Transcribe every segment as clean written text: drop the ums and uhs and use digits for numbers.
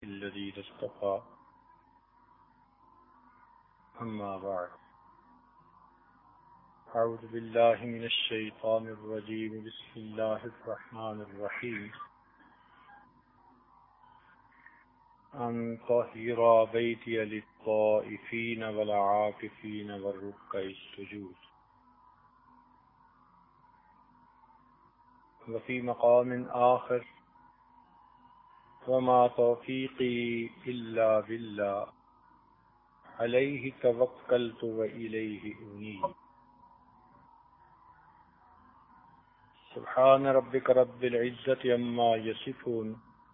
الذين اصطفى أما بعد أعوذ بالله من الشيطان الرجيم بسم الله الرحمن الرحيم أن طهر بيتي للطائفين والعاكفين والركع السجود. وفي مقام آخر وما توفيقي إلا بالله عليه توكلت وإليه أنيب. سبحان ربك رب العزة عما يصفون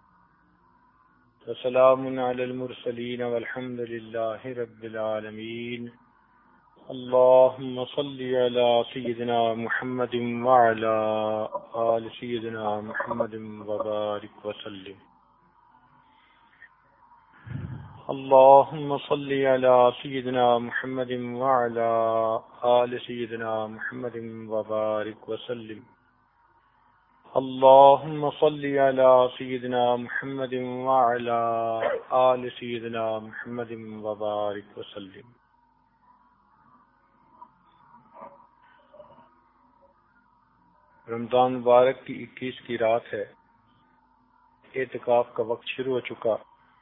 وسلام على المرسلين والحمد لله رب العالمين. اللهم صل على سيدنا محمد وعلى آل سيدنا محمد وبارك وسلم. اللهم صل على سيدنا محمد وعلى آل سيدنا محمد وبارك وسلم. اللهم صل على سيدنا محمد وعلى آل سيدنا محمد وبارك وسلم. رمضان مبارک کی 21 کی رات ہے. اعتکاف کا وقت شروع ہو چکا.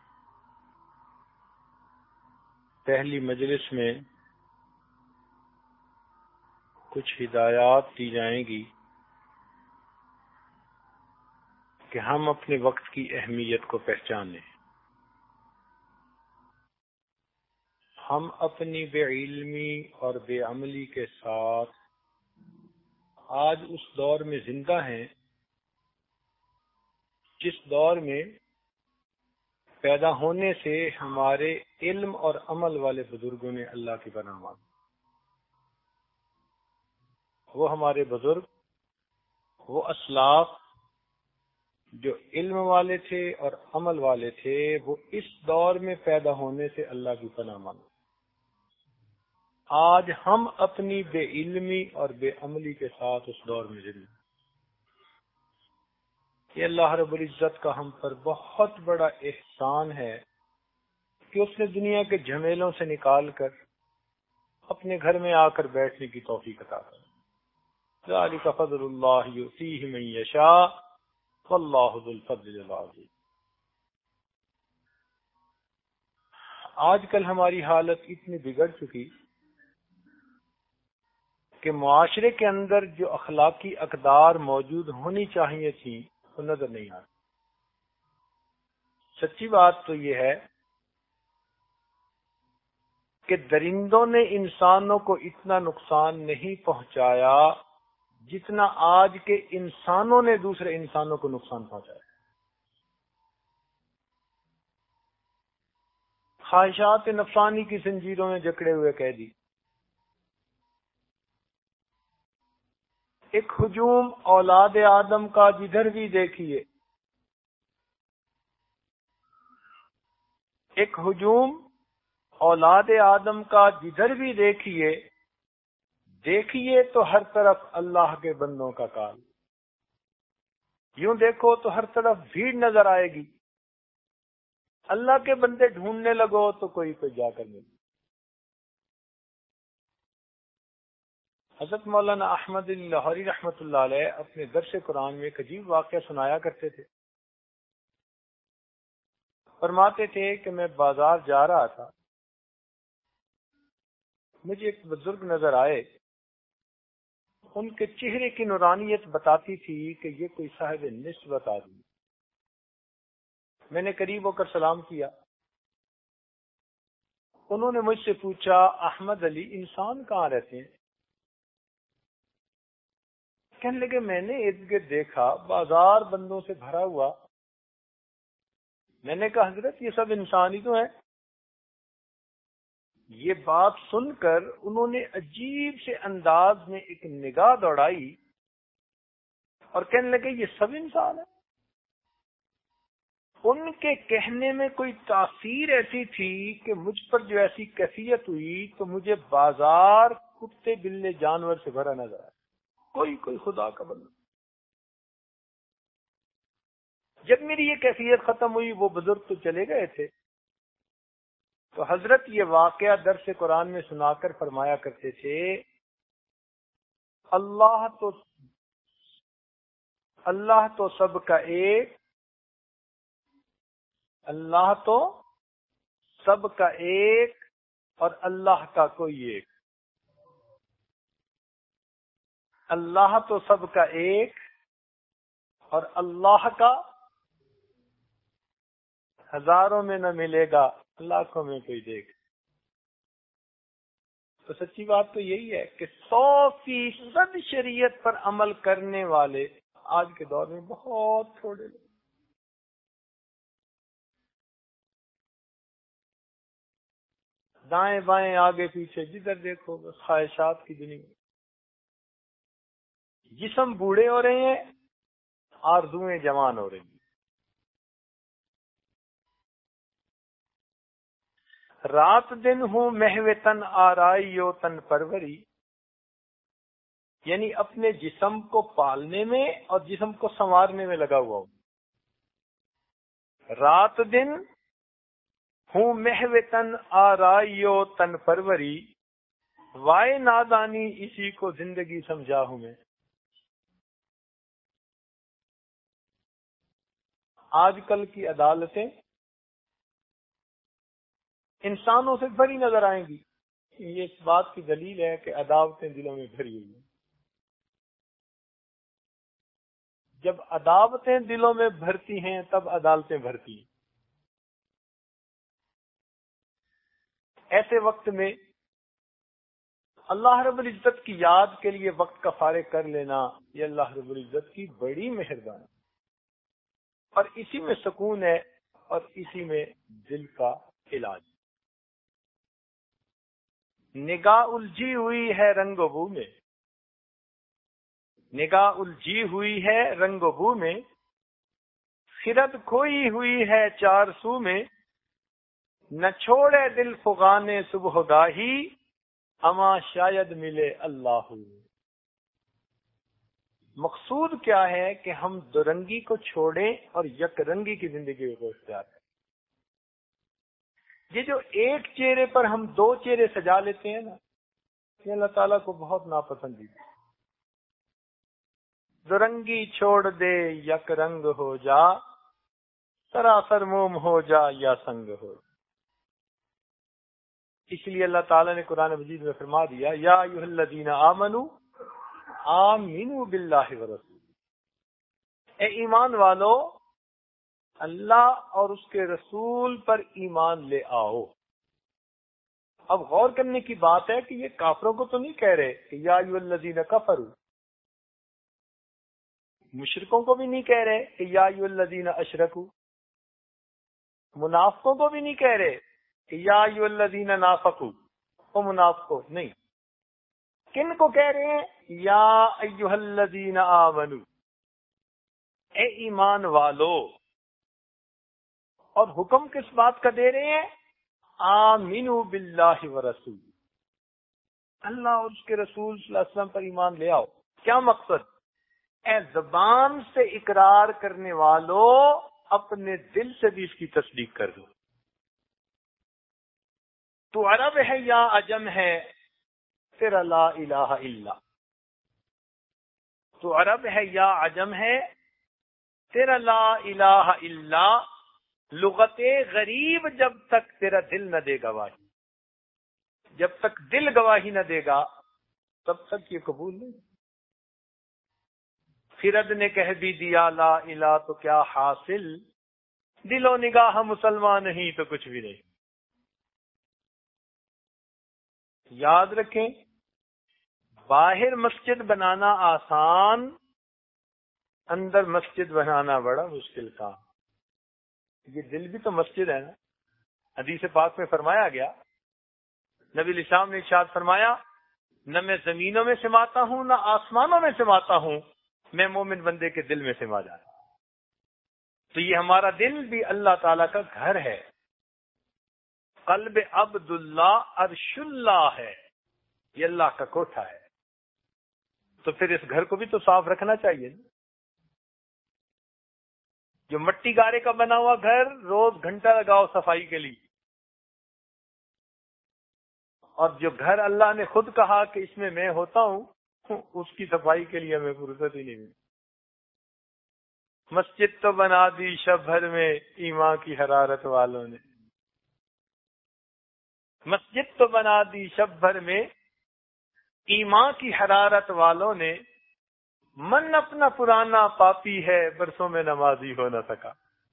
پہلی مجلس میں کچھ ہدایات دی جائیں گی کہ ہم اپنے وقت کی اہمیت کو پہچانیں. ہم اپنی بے علمی اور بے عملی کے ساتھ آج اس دور میں زندہ ہیں جس دور میں پیدا ہونے سے ہمارے علم اور عمل والے بزرگوں نے اللہ کی پناہ مانگی. وہ ہمارے بزرگ، وہ اسلاف جو علم والے تھے اور عمل والے تھے، وہ اس دور میں پیدا ہونے سے اللہ کی پناہ مانگے. آج ہم اپنی بے علمی اور بے عملی کے ساتھ اس دور میں زندہ ہیں. یہ اللہ رب العزت کا ہم پر بہت بڑا احسان ہے کہ اس نے دنیا کے جھمیلوں سے نکال کر اپنے گھر میں آ کر بیٹھنے کی توفیق عطا کی. ذالک فضل اللہ یؤتیہ من یشاء واللہ ذو الفضل العظیم. آج کل ہماری حالت اتنی بگڑ چکی کہ معاشرے کے اندر جو اخلاقی اقدار موجود ہونی چاہیے تھی وہ نظر نہیں آتی. سچی بات تو یہ ہے کہ درندوں نے انسانوں کو اتنا نقصان نہیں پہنچایا جتنا آج کے انسانوں نے دوسرے انسانوں کو نقصان پہنچایا. خواہشات نفسانی کی زنجیروں میں جکڑے ہوئے قیدی. ایک ہجوم اولاد آدم کا جدھر بھی دیکھیے، ایک ہجوم اولاد آدم کا جدھر بھی دیکھیے تو ہر طرف اللہ کے بندوں کا کال. یوں دیکھو تو ہر طرف بھیڑ نظر آئے گی. اللہ کے بندے ڈھونڈنے لگو تو کوئی جا کر ملے. حضرت مولانا احمد لاہوری رحمۃ اللہ علیہ اپنے درس قرآن میں ایک عجیب واقعہ سنایا کرتے تھے. فرماتے تھے کہ میں بازار جا رہا تھا، مجھے ایک بزرگ نظر آئے. ان کے چہرے کی نورانیت بتاتی تھی کہ یہ کوئی صاحب نسبت آدمی. میں نے قریب ہو کر سلام کیا. انہوں نے مجھ سے پوچھا، احمد علی انسان کہاں رہتے ہیں؟ کہنے لگے میں نے ارد گرد دیکھا بازار بندوں سے بھرا ہوا. میں نے کہا حضرت یہ سب انسان ہی تو ہیں. یہ بات سن کر انہوں نے عجیب سے انداز میں ایک نگاہ دوڑائی اور کہنے لگے یہ سب انسان ہیں. ان کے کہنے میں کوئی تاثیر ایسی تھی کہ مجھ پر جو ایسی کیفیت ہوئی تو مجھے بازار کتے بلے جانور سے بھرا نظر آیا. کوئی خدا کا بندہ. جب میری یہ کیفیت ختم ہوئی وہ بزرگ تو چلے گئے تھے، تو حضرت یہ واقعہ درس قرآن میں سنا کر فرمایا کرتے تھے، اللہ تو سب کا ایک، اللہ تو سب کا ایک اور اللہ کا کوئی ایک، اللہ تو سب کا ایک اور اللہ کا ہزاروں میں نہ ملے گا، لاکھوں میں کوئی دیکھ۔ تو سچی بات تو یہی ہے کہ 100% شریعت پر عمل کرنے والے آج کے دور میں بہت تھوڑے لوگ۔ دائیں بائیں آگے پیچھے جدھر دیکھو بس خواہشات کی دنیا، جسم بوڑھے ہو رہے ہیں، آرزویں جوان ہو رہی ہیں۔ رات دن ہوں محو تن آرائی و تن پروری، یعنی اپنے جسم کو پالنے میں اور جسم کو سنوارنے میں لگا ہوا ہوں۔ رات دن ہوں محو تن آرائی و تن پروری، وائے نادانی اسی کو زندگی سمجھا ہوں میں۔ آج کل کی عدالتیں انسانوں سے بھری نظر آئیں گی، یہ اس بات کی دلیل ہے کہ عداوتیں دلوں میں بھری ہوئی ہیں۔ جب عداوتیں دلوں میں بھرتی ہیں تب عدالتیں بھرتی ہیں۔ ایسے وقت میں اللہ رب العزت کی یاد کے لیے وقت کا فارغ کر لینا، یہ اللہ رب العزت کی بڑی مہربانی، اور اسی میں سکون ہے اور اسی میں دل کا علاج۔ نگاہ الجھی ہوئی ہے رنگ و بو میں، نگاہ الجھی ہوئی ہے رنگ و بو میں، خرد کھوئی ہوئی ہے چار سو میں، نہ چھوڑے دل فغانے صبح گاہی، اما شاید ملے اللہ۔ مقصود کیا ہے کہ ہم دورنگی کو چھوڑیں اور یک رنگی کی زندگی کو اختیار کریں۔ یہ جو ایک چہرے پر ہم دو چہرے سجا لیتے ہیں نا، یہ اللہ تعالیٰ کو بہت ناپسندیدہ ہے۔ دورنگی چھوڑ دے یک رنگ ہو جا، سراسر موم ہو جا یا سنگ ہو جا۔ اس لیے اللہ تعالیٰ نے قرآن مجید میں فرما دیا، یا ایھا الذین آمنوا آمنوا باللہ ورسولہ، اے ایمان والو اللہ اور اس کے رسول پر ایمان لے آؤ۔ اب غور کرنے کی بات ہے کہ یہ کافروں کو تو نہیں کہہ رہے کہ یا ایھا الذین کفروا، مشرکوں کو بھی نہیں کہہ رہے کہ یا ایھا الذین اشرکوا، منافقوں کو بھی نہیں کہہ رہے کہ یا ایھا الذین نافقوا، وہ منافقوں نہیں، کن کو کہہ رہے ہیں؟ یا ایھا الذین آمنوا، اے ایمان والو۔ اور حکم کس بات کا دے رہے ہیں؟ آمنوا باللہ ورسول، اللہ اور اس کے رسول صلی اللہ علیہ وسلم پر ایمان لے آؤ۔ کیا مقصد؟ اے زبان سے اقرار کرنے والو، اپنے دل سے بھی اس کی تصدیق کر دو۔ تو عرب ہے یا عجم ہے، تیرا لا الہ الا، تو عرب ہے یا عجم ہے، تیرا لا الہ الا، لغت غریب جب تک تیرا دل نہ دے گواہی، جب تک دل گواہی نہ دے گا تب تک یہ قبول نہیں۔ خرد نے کہہ بھی دیا لا الہ تو کیا حاصل، دل و نگاہ مسلمان نہیں تو کچھ بھی نہیں۔ یاد رکھیں، باہر مسجد بنانا آسان، اندر مسجد بنانا بڑا مشکل کام۔ یہ دل بھی تو مسجد ہے نا، حدیث پاک میں فرمایا گیا، نبی علیہ السلام نے ارشاد فرمایا، نہ میں زمینوں میں سماتا ہوں نہ آسمانوں میں سماتا ہوں، میں مومن بندے کے دل میں سما جاتا ہوں۔ تو یہ ہمارا دل بھی اللہ تعالیٰ کا گھر ہے، قلب عبداللہ عرش اللہ ہے، یہ اللہ کا کوٹھا ہے۔ تو پھر اس گھر کو بھی تو صاف رکھنا چاہیے نا۔ جو مٹی گارے کا بنا ہوا گھر روز گھنٹہ لگاؤ صفائی کے لیے، اور جو گھر اللہ نے خود کہا کہ اس میں ہوتا ہوں، اس کی صفائی کے لیے ہمیں فرصت ہی نہیں ملی۔ مسجد تو بنا دی شب بھر میں ایمان کی حرارت والوں نے، مسجد تو بنا دی شب بھر میں ایمان کی حرارت والوں نے، من اپنا پرانا پاپی ہے برسوں میں نمازی ہو نہ سکا۔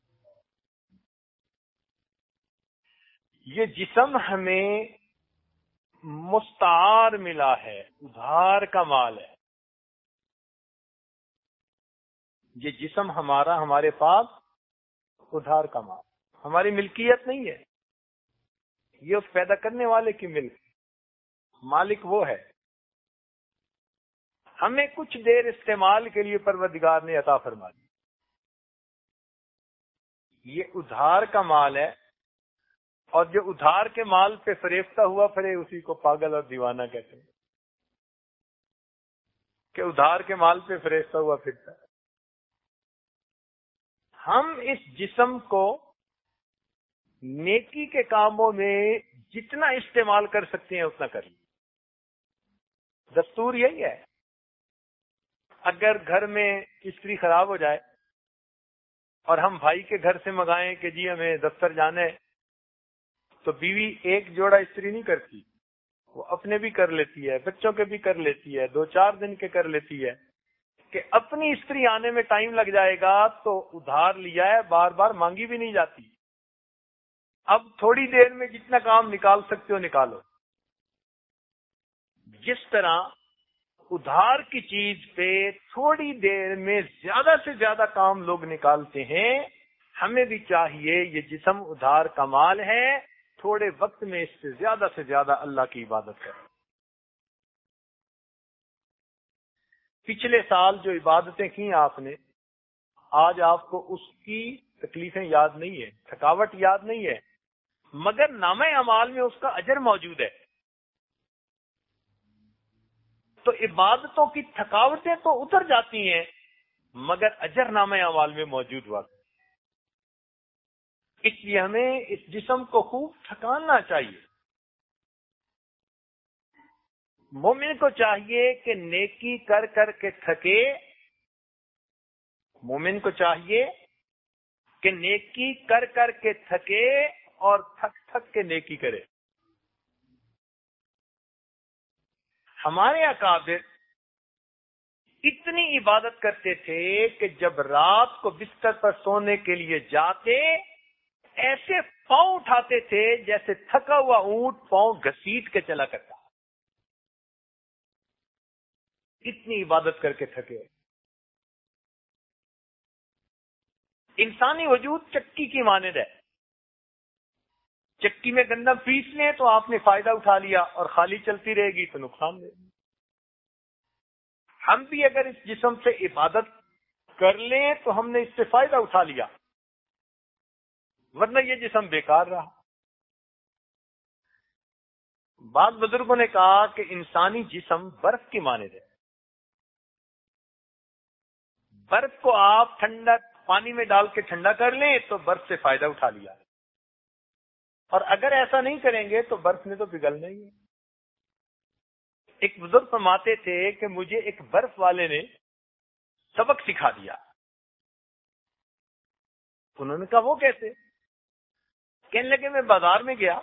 یہ جسم ہمیں مستعار ملا ہے، ادھار کا مال ہے۔ یہ جسم ہمارے پاس ادھار کا مال، ہماری ملکیت نہیں ہے، یہ اس پیدا کرنے والے کی ملک، مالک وہ ہے۔ ہمیں کچھ دیر استعمال کے لیے پروردگار نے عطا فرما دی، یہ ادھار کا مال ہے، اور جو ادھار کے مال پہ فریفتہ ہوا پھرے اسی کو پاگل اور دیوانہ کہتے ہیں، کہ ادھار کے مال پہ فریفتہ ہوا پھرتا ہے۔ ہم اس جسم کو نیکی کے کاموں میں جتنا استعمال کر سکتے ہیں اتنا کر لیں۔ دستور یہی ہے، اگر گھر میں استری خراب ہو جائے اور ہم بھائی کے گھر سے منگائیں کہ جی ہمیں دفتر جانا ہے، تو بیوی ایک جوڑا استری نہیں کرتی، وہ اپنے بھی کر لیتی ہے، بچوں کے بھی کر لیتی ہے، 2-4 دن کے کر لیتی ہے، کہ اپنی استری آنے میں ٹائم لگ جائے گا تو ادھار لیا ہے، بار بار مانگی بھی نہیں جاتی، اب تھوڑی دیر میں جتنا کام نکال سکتے ہو نکالو۔ جس طرح ادھار کی چیز پہ تھوڑی دیر میں زیادہ سے زیادہ کام لوگ نکالتے ہیں، ہمیں بھی چاہیے یہ جسم ادھار کا مال ہے، تھوڑے وقت میں اس سے زیادہ اللہ کی عبادت کریں۔ پچھلے سال جو عبادتیں کی آپ نے، آج آپ کو اس کی تکلیفیں یاد نہیں ہے، تھکاوٹ یاد نہیں ہے، مگر نامہ اعمال میں اس کا اجر موجود ہے۔ تو عبادتوں کی تھکاوٹیں تو اتر جاتی ہیں، مگر اجر نامہ اعمال میں موجود ہوا۔ اس لیے ہمیں اس جسم کو خوب تھکانا چاہیے۔ مومن کو چاہیے کہ نیکی کر کر کے تھکے، مومن کو چاہیے کہ نیکی کر کر کے تھکے اور تھک تھک کے نیکی کرے۔ ہمارے اکابر اتنی عبادت کرتے تھے کہ جب رات کو بستر پر سونے کے لیے جاتے ایسے پاؤں اٹھاتے تھے جیسے تھکا ہوا اونٹ پاؤں گھسیٹ کے چلا کرتا، اتنی عبادت کر کے تھکے۔ انسانی وجود چکی کی مانند ہے، چکی میں گندم پیس لیں تو آپ نے فائدہ اٹھا لیا، اور خالی چلتی رہے گی تو نقصان دے گی۔ ہم بھی اگر اس جسم سے عبادت کر لیں تو ہم نے اس سے فائدہ اٹھا لیا، ورنہ یہ جسم بیکار رہا۔ بعض بزرگوں نے کہا کہ انسانی جسم برف کی مانند ہے، برف کو آپ ٹھنڈا پانی میں ڈال کے ٹھنڈا کر لیں تو برف سے فائدہ اٹھا لیا، اور اگر ایسا نہیں کریں گے تو برف نے تو پگھلنا ہی ہے۔ ایک بزرگ فرماتے تھے کہ مجھے ایک برف والے نے سبق سکھا دیا۔ انہوں نے کہا وہ کیسے؟ کہنے لگے میں بازار میں گیا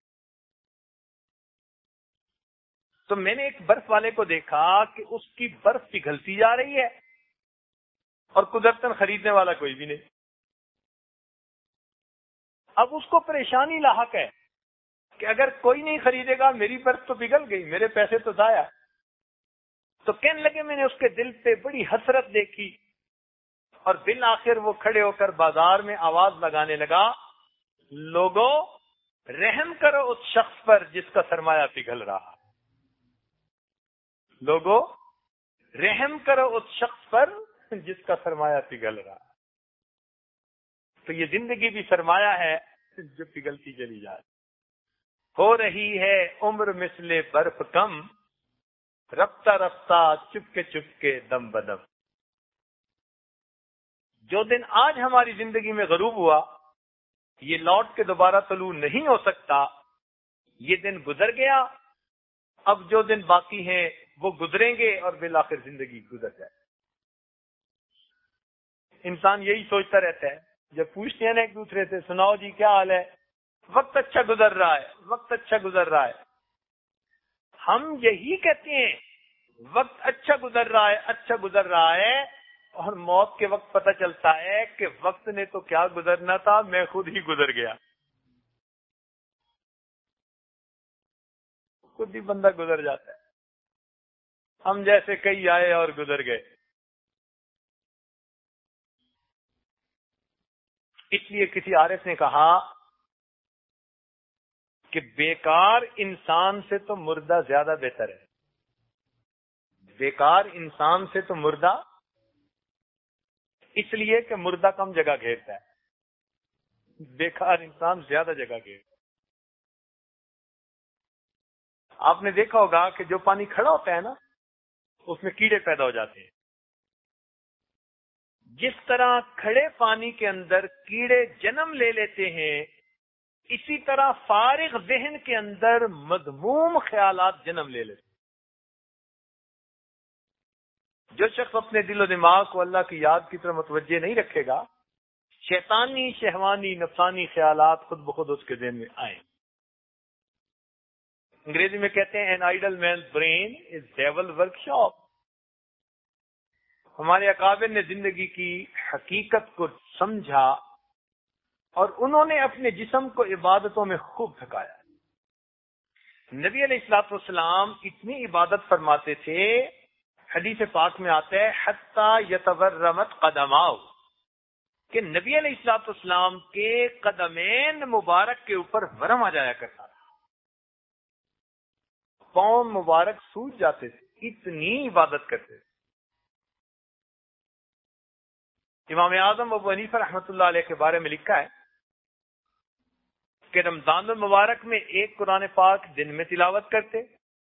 تو میں نے ایک برف والے کو دیکھا کہ اس کی برف پگھلتی جا رہی ہے اور قدرتاً خریدنے والا کوئی بھی نہیں۔ اب اس کو پریشانی لاحق ہے کہ اگر کوئی نہیں خریدے گا میری برف تو پگھل گئی، میرے پیسے تو ضائع۔ تو کہنے لگے میں نے اس کے دل پہ بڑی حسرت دیکھی، اور بالآخر وہ کھڑے ہو کر بازار میں آواز لگانے لگا، لوگوں رحم کرو اس شخص پر جس کا سرمایہ پگھل رہا، لوگوں رحم کرو اس شخص پر جس کا سرمایہ پگھل رہا۔ تو یہ زندگی بھی سرمایہ ہے جو پگھلتی چلی جائے۔ ہو رہی ہے عمر مثل برف کم، رفتہ رفتہ چپکے چپکے دم بدم۔ جو دن آج ہماری زندگی میں غروب ہوا یہ لوٹ کے دوبارہ طلوع نہیں ہو سکتا. یہ دن گزر گیا، اب جو دن باقی ہیں وہ گزریں گے اور بالآخر زندگی گزر جائے. انسان یہی سوچتا رہتا ہے. جب پوچھتے ہیں نا ایک دوسرے سے سناؤ جی کیا حال ہے، وقت اچھا گزر رہا ہے، وقت اچھا گزر رہا ہے. ہم یہی کہتے ہیں وقت اچھا گزر رہا ہے، اچھا گزر رہا ہے، اور موت کے وقت پتہ چلتا ہے کہ وقت نے تو کیا گزرنا تھا، میں خود ہی گزر گیا. خود ہی بندہ گزر جاتا ہے. ہم جیسے کئی آئے اور گزر گئے. اس لیے کسی عارف نے کہا کہ بیکار انسان سے تو مردہ زیادہ بہتر ہے. بیکار انسان سے تو مردہ، اس لیے کہ مردہ کم جگہ گھیرتا ہے، بیکار انسان زیادہ جگہ گھیرتا ہے. آپ نے دیکھا ہوگا کہ جو پانی کھڑا ہوتا ہے نا اس میں کیڑے پیدا ہو جاتے ہیں. جس طرح کھڑے پانی کے اندر کیڑے جنم لے لیتے ہیں، اسی طرح فارغ ذہن کے اندر مذموم خیالات جنم لے لیتے ہیں. جو شخص اپنے دل و دماغ کو اللہ کی یاد کی طرف متوجہ نہیں رکھے گا، شیطانی شہوانی نفسانی خیالات خود بخود اس کے ذہن میں آئیں. انگریزی میں کہتے ہیں an idle man's brain is devil workshop. ہمارے اکابر نے زندگی کی حقیقت کو سمجھا اور انہوں نے اپنے جسم کو عبادتوں میں خوب تھکایا. نبی علیہ الصلوۃ والسلام اتنی عبادت فرماتے تھے، حدیث پاک میں آتا ہے حتی یتورمت قدماؤ، کہ نبی علیہ الصلوۃ والسلام کے قدمین مبارک کے اوپر ورم آ جایا کرتا تھا. پاؤں مبارک سوج جاتے تھے، اتنی عبادت کرتے تھے. امام اعظم ابو حنیفہ رحمۃ اللہ علیہ کے بارے میں لکھا ہے کہ رمضان المبارک میں ایک قرآن پاک دن میں تلاوت کرتے،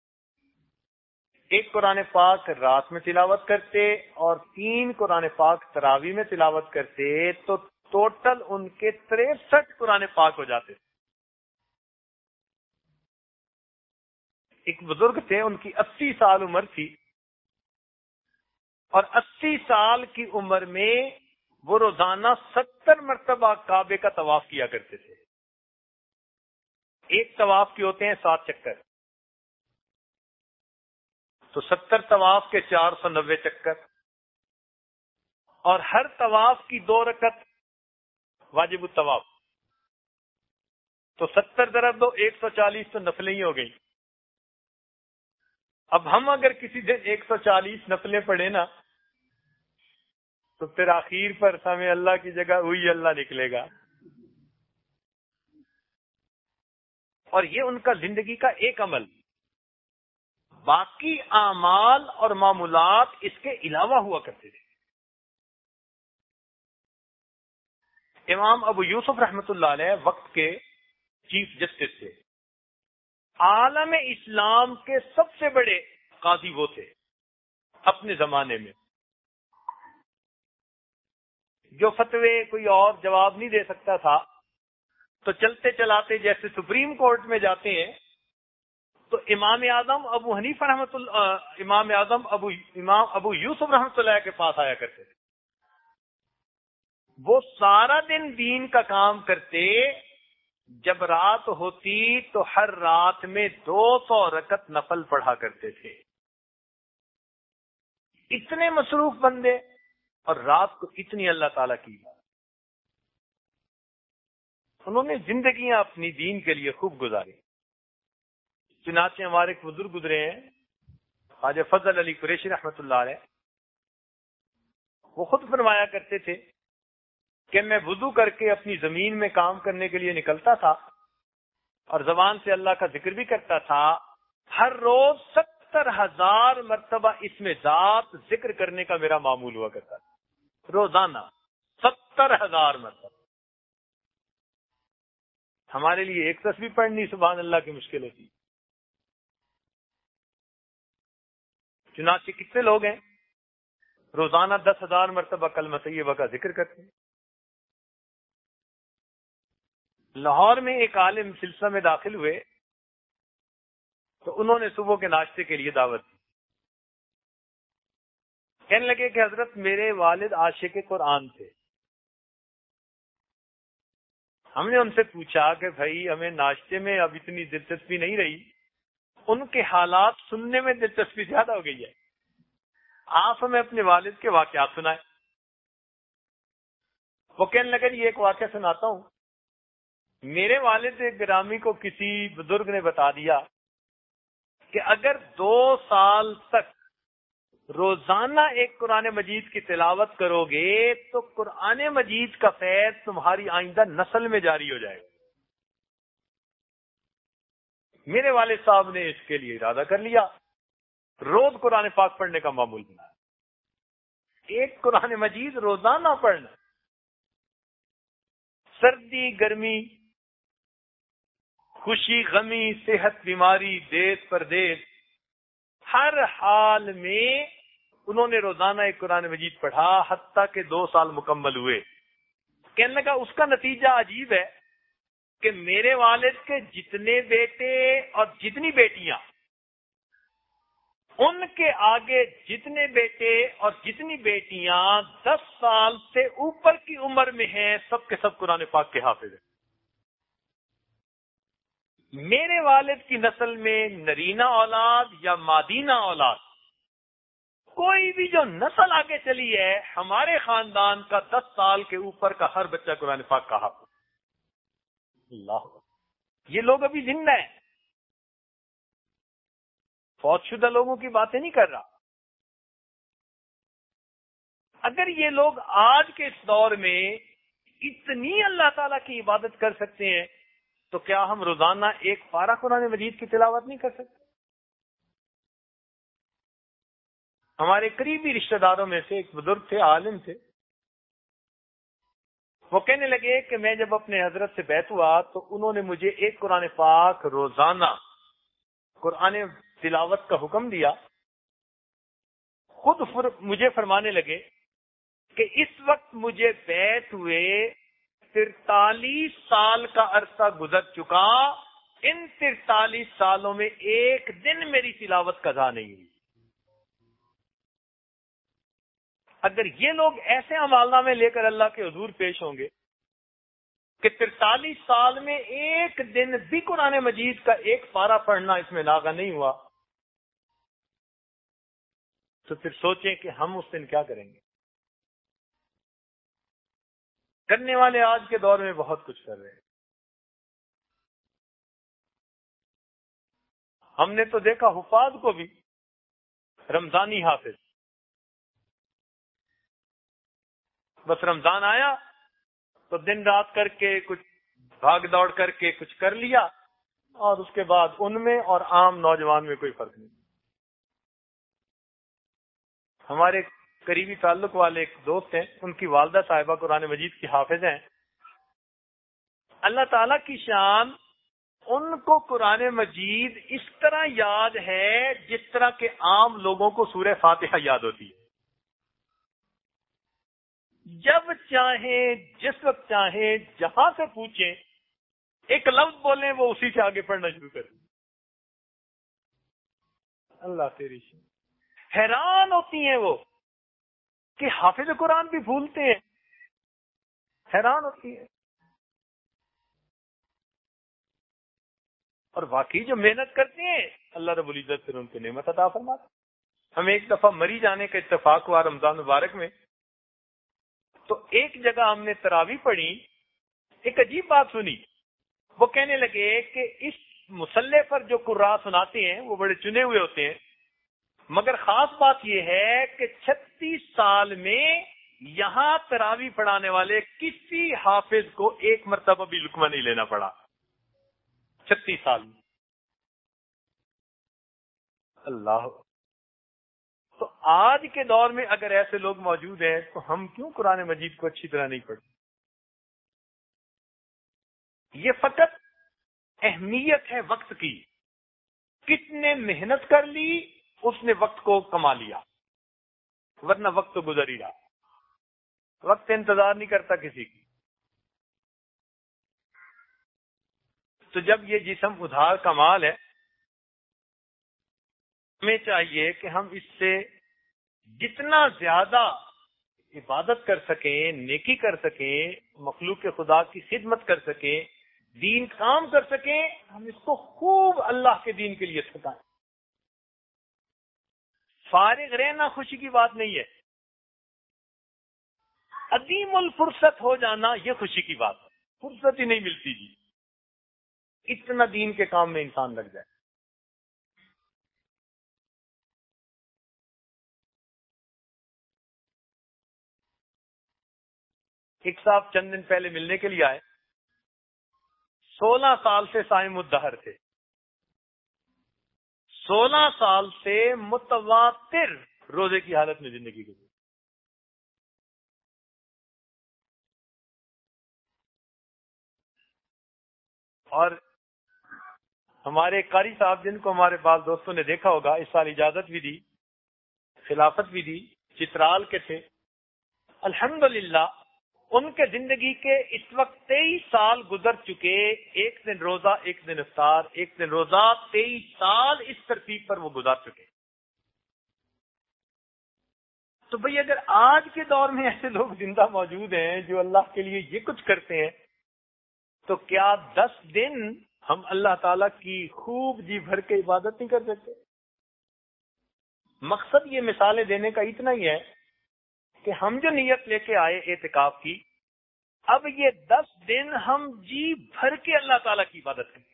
ایک قرآن پاک رات میں تلاوت کرتے، اور 3 قرآن پاک تراویح میں تلاوت کرتے، تو ٹوٹل ان کے 63 قرآن پاک ہو جاتے. ایک بزرگ تھے، ان کی 80 سال عمر تھی، اور 80 سال کی عمر میں وہ روزانہ 70 مرتبہ کعبے کا طواف کیا کرتے تھے. ایک طواف کے ہوتے ہیں 7 چکر، تو 70 طواف کے 490 چکر، اور ہر طواف کی 2 رکعت واجب الطواف، تو 70 ضرب 2 140، تو نفلیں ہی ہو گئی. اب ہم اگر کسی دن 140 نفلیں پڑھیں نا تو پھر آخر پر ہمیں اللہ کی جگہ وہی اللہ نکلے گا. اور یہ ان کا زندگی کا ایک عمل، باقی اعمال اور معمولات اس کے علاوہ ہوا کرتے تھے. امام ابو یوسف رحمۃ اللہ علیہ وقت کے چیف جسٹس تھے. عالم اسلام کے سب سے بڑے قاضی وہ تھے اپنے زمانے میں. جو فتوے کوئی اور جواب نہیں دے سکتا تھا، تو چلتے چلاتے جیسے سپریم کورٹ میں جاتے ہیں تو امام اعظم ابو حنیفہ رحمۃ اللہ، امام ابو یوسف رحمۃ اللہ کے پاس آیا کرتے تھے. وہ سارا دن دین کا کام کرتے، جب رات ہوتی تو ہر رات میں 200 رکعت نفل پڑھا کرتے تھے. اتنے مصروف بندے، اور رات کو اتنی اللہ تعالیٰ کی. انہوں نے زندگیاں اپنی دین کے لیے خوب گزاری. چنانچہ ہمارے ایک بزرگ گزرے ہیں خواجہ فضل علی قریشی رحمۃ اللہ علیہ، وہ خود فرمایا کرتے تھے کہ میں وضو کر کے اپنی زمین میں کام کرنے کے لیے نکلتا تھا اور زبان سے اللہ کا ذکر بھی کرتا تھا. ہر روز 70,000 مرتبہ اسم ذات ذکر کرنے کا میرا معمول ہوا کرتا تھا. روزانہ 70,000 مرتبہ. ہمارے لیے ایک تسبیح پڑھنی سبحان اللہ کی مشکل ہوتی. چنانچہ کتنے لوگ ہیں روزانہ 10,000 مرتبہ کلمہ طیبہ کا ذکر کرتے ہیں. لاہور میں ایک عالم سلسلہ میں داخل ہوئے تو انہوں نے صبح کے ناشتے کے لیے دعوت دی. کہنے لگے کہ حضرت میرے والد عاشق قرآن تھے. ہم نے ان سے پوچھا کہ بھائی ہمیں ناشتے میں اب اتنی دلچسپی نہیں رہی, ان کے حالات سننے میں دلچسپی زیادہ ہو گئی ہے, آپ ہمیں اپنے والد کے واقعات سنائیں. وہ کہنے لگے یہ ایک واقعہ سناتا ہوں. میرے والد گرامی کو کسی بزرگ نے بتا دیا کہ اگر 2 سال تک روزانہ ایک قرآن مجید کی تلاوت کرو گے تو قرآن مجید کا فیض تمہاری آئندہ نسل میں جاری ہو جائے گا. میرے والد صاحب نے اس کے لیے ارادہ کر لیا, روز قرآن پاک پڑھنے کا معمول بنایا. ایک قرآن مجید روزانہ پڑھنا, سردی گرمی, خوشی غمی, صحت بیماری, دیس پردیس, ہر حال میں انہوں نے روزانہ ایک قرآن مجید پڑھا حتیٰ کہ 2 سال مکمل ہوئے. کہنے لگا اس کا نتیجہ عجیب ہے کہ میرے والد کے جتنے بیٹے اور جتنی بیٹیاں, ان کے آگے جتنے بیٹے اور جتنی بیٹیاں 10 سال سے اوپر کی عمر میں ہیں, سب کے سب قرآن پاک کے حافظ ہیں. میرے والد کی نسل میں نرینہ اولاد یا مادینہ اولاد کوئی بھی جو نسل آگے چلی ہے, ہمارے خاندان کا 10 سال کے اوپر کا ہر بچہ قرآن پاک کا حافظ. اللہ, یہ لوگ ابھی زندہ ہیں, فوت شدہ لوگوں کی باتیں نہیں کر رہا. اگر یہ لوگ آج کے اس دور میں اتنی اللہ تعالیٰ کی عبادت کر سکتے ہیں تو کیا ہم روزانہ ایک پارہ قرآن مجید کی تلاوت نہیں کر سکتے؟ ہمارے قریبی رشتہ داروں میں سے ایک بزرگ تھے, عالم تھے. وہ کہنے لگے کہ میں جب اپنے حضرت سے بیعت ہوا تو انہوں نے مجھے ایک قرآن پاک روزانہ قرآن تلاوت کا حکم دیا. خود مجھے فرمانے لگے کہ اس وقت مجھے بیعت ہوئے 43 سال کا عرصہ گزر چکا, ان 43 سالوں میں ایک دن میری تلاوت قضا نہیں ہوئی. اگر یہ لوگ ایسے عمال نامے لے کر اللہ کے حضور پیش ہوں گے کہ 43 سال میں ایک دن بھی قرآن مجید کا ایک پارہ پڑھنا اس میں ناغہ نہیں ہوا, تو پھر سوچیں کہ ہم اس دن کیا کریں گے. کرنے والے آج کے دور میں بہت کچھ کر رہے ہیں. ہم نے تو دیکھا حفاظ کو بھی رمضانی حافظ, بس رمضان آیا تو دن رات کر کے کچھ بھاگ دوڑ کر کے کچھ کر لیا, اور اس کے بعد ان میں اور عام نوجوان میں کوئی فرق نہیں. ہمارے قریبی تعلق والے ایک دوست ہیں, ان کی والدہ صاحبہ قرآن مجید کی حافظ ہیں. اللہ تعالیٰ کی شان, ان کو قرآن مجید اس طرح یاد ہے جس طرح کہ عام لوگوں کو سورہ فاتحہ یاد ہوتی ہے. جب چاہیں, جس وقت چاہیں, جہاں سے پوچھیں, ایک لفظ بولیں وہ اسی سے آگے پڑھنا شروع کریں. اللہ تیری شان. حیران ہوتی ہیں وہ کہ حافظ قرآن بھی بھولتے ہیں, حیران ہوتی ہیں. اور واقعی جو محنت کرتے ہیں اللہ رب العزت پھر ان کو نعمت عطا فرماتا. ہمیں ایک دفعہ مری جانے کا اتفاق ہوا رمضان مبارک میں, تو ایک جگہ ہم نے تراویح پڑھی, ایک عجیب بات سنی. وہ کہنے لگے کہ اس مصلی پر جو قراء سناتے ہیں وہ بڑے چنے ہوئے ہوتے ہیں, مگر خاص بات یہ ہے کہ 36 سال میں یہاں تراویح پڑھانے والے کسی حافظ کو ایک مرتبہ بھی لقمہ نہیں لینا پڑا. 36 سال میں. اللہ. تو آج کے دور میں اگر ایسے لوگ موجود ہیں تو ہم کیوں قرآن مجید کو اچھی طرح نہیں پڑھتے؟ یہ فقط اہمیت ہے وقت کی. کس نے محنت کر لی اس نے وقت کو کما لیا. ورنہ وقت تو گزر ہی رہا. وقت انتظار نہیں کرتا کسی کی. تو جب یہ جسم ادھار کا مال ہے، ہمیں چاہیے کہ ہم اس سے جتنا زیادہ عبادت کر سکیں، نیکی کر سکیں، مخلوق خدا کی خدمت کر سکیں، دین کام کر سکیں، ہم اس کو خوب اللہ کے دین کے لیے ستائیں. فارغ رہنا خوشی کی بات نہیں ہے، عدیم الفرصت ہو جانا یہ خوشی کی بات ہے. فرصت ہی نہیں ملتی جی، اتنا دین کے کام میں انسان لگ جائے. ایک صاحب چند دن پہلے ملنے کے لیے آئے، 16 سال سے صائم الدہر تھے، 16 سال سے متواتر روزے کی حالت میں زندگی گزری. اور ہمارے قاری صاحب جن کو ہمارے بعض دوستوں نے دیکھا ہوگا، اس سال اجازت بھی دی، خلافت بھی دی، چترال کے تھے. الحمدللہ ان کے زندگی کے اس وقت 23 سال گزر چکے، ایک دن روزہ ایک دن افطار، ایک دن روزہ، 23 سال اس ترتیب پر وہ گزار چکے. تو بھئی اگر آج کے دور میں ایسے لوگ زندہ موجود ہیں جو اللہ کے لیے یہ کچھ کرتے ہیں، تو کیا 10 دن ہم اللہ تعالیٰ کی خوب جی بھر کے عبادت نہیں کر سکتے؟ مقصد یہ مثالیں دینے کا اتنا ہی ہے کہ ہم جو نیت لے کے آئے اعتکاف کی، اب یہ 10 دن ہم جی بھر کے اللہ تعالیٰ کی عبادت کریں،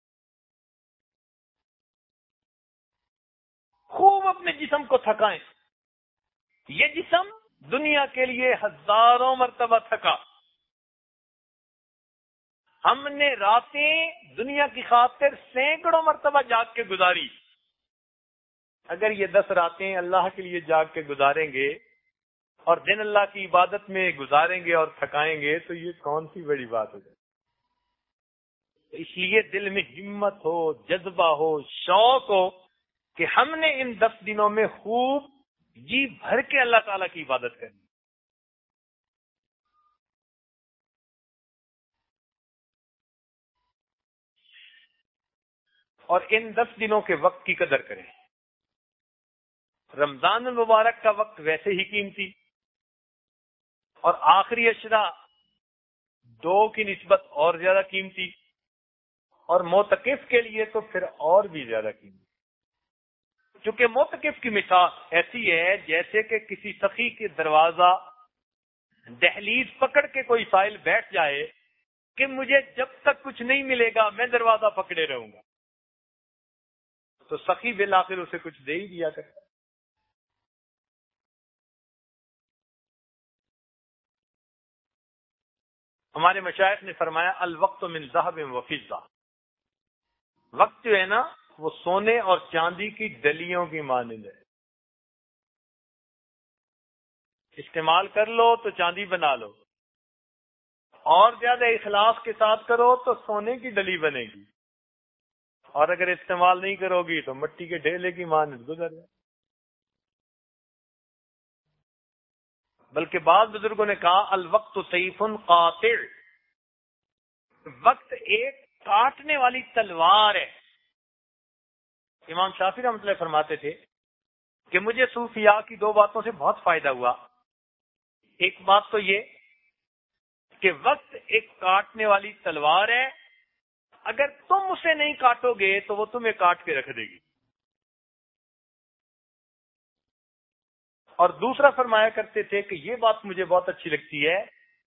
خوب اپنے جسم کو تھکائیں. یہ جسم دنیا کے لیے ہزاروں مرتبہ تھکا. ہم نے راتیں دنیا کی خاطر سینکڑوں مرتبہ جاگ کے گزاری. اگر یہ 10 راتیں اللہ کے لیے جاگ کے گزاریں گے اور دن اللہ کی عبادت میں گزاریں گے اور تھکائیں گے تو یہ کون سی بڑی بات ہو جائے. اس لیے دل میں ہمت ہو، جذبہ ہو، شوق ہو کہ ہم نے ان 10 دنوں میں خوب جی بھر کے اللہ تعالیٰ کی عبادت کرنی. اور ان 10 دنوں کے وقت کی قدر کریں. رمضان المبارک کا وقت ویسے ہی قیمتی، اور آخری اشرا 2 کی نسبت اور زیادہ قیمتی، اور معتکف کے لیے تو پھر اور بھی زیادہ قیمتی. چونکہ معتکف کی مثال ایسی ہے جیسے کہ کسی سخی کے دروازہ دہلیز پکڑ کے کوئی سائل بیٹھ جائے کہ مجھے جب تک کچھ نہیں ملے گا میں دروازہ پکڑے رہوں گا، تو سخی بالآخر اسے کچھ دے ہی دیا کرتا. ہمارے مشائخ نے فرمایا الوقت من ذهب و فضہ، وقت جو ہے نا وہ سونے اور چاندی کی ڈلیوں کی مانند ہے. استعمال کر لو تو چاندی بنا لو، اور زیادہ اخلاص کے ساتھ کرو تو سونے کی ڈلی بنے گی، اور اگر استعمال نہیں کرو گی تو مٹی کے ڈھیلے کی مانند گزر جائے. بلکہ بعض بزرگوں نے کہا الوقت سیف قاطع، وقت ایک کاٹنے والی تلوار ہے. امام شافعی رحمۃ اللہ فرماتے تھے کہ مجھے صوفیاء کی 2 باتوں سے بہت فائدہ ہوا. ایک بات تو یہ کہ وقت ایک کاٹنے والی تلوار ہے، اگر تم اسے نہیں کاٹو گے تو وہ تمہیں کاٹ کے رکھ دے گی. اور دوسرا فرمایا کرتے تھے کہ یہ بات مجھے بہت اچھی لگتی ہے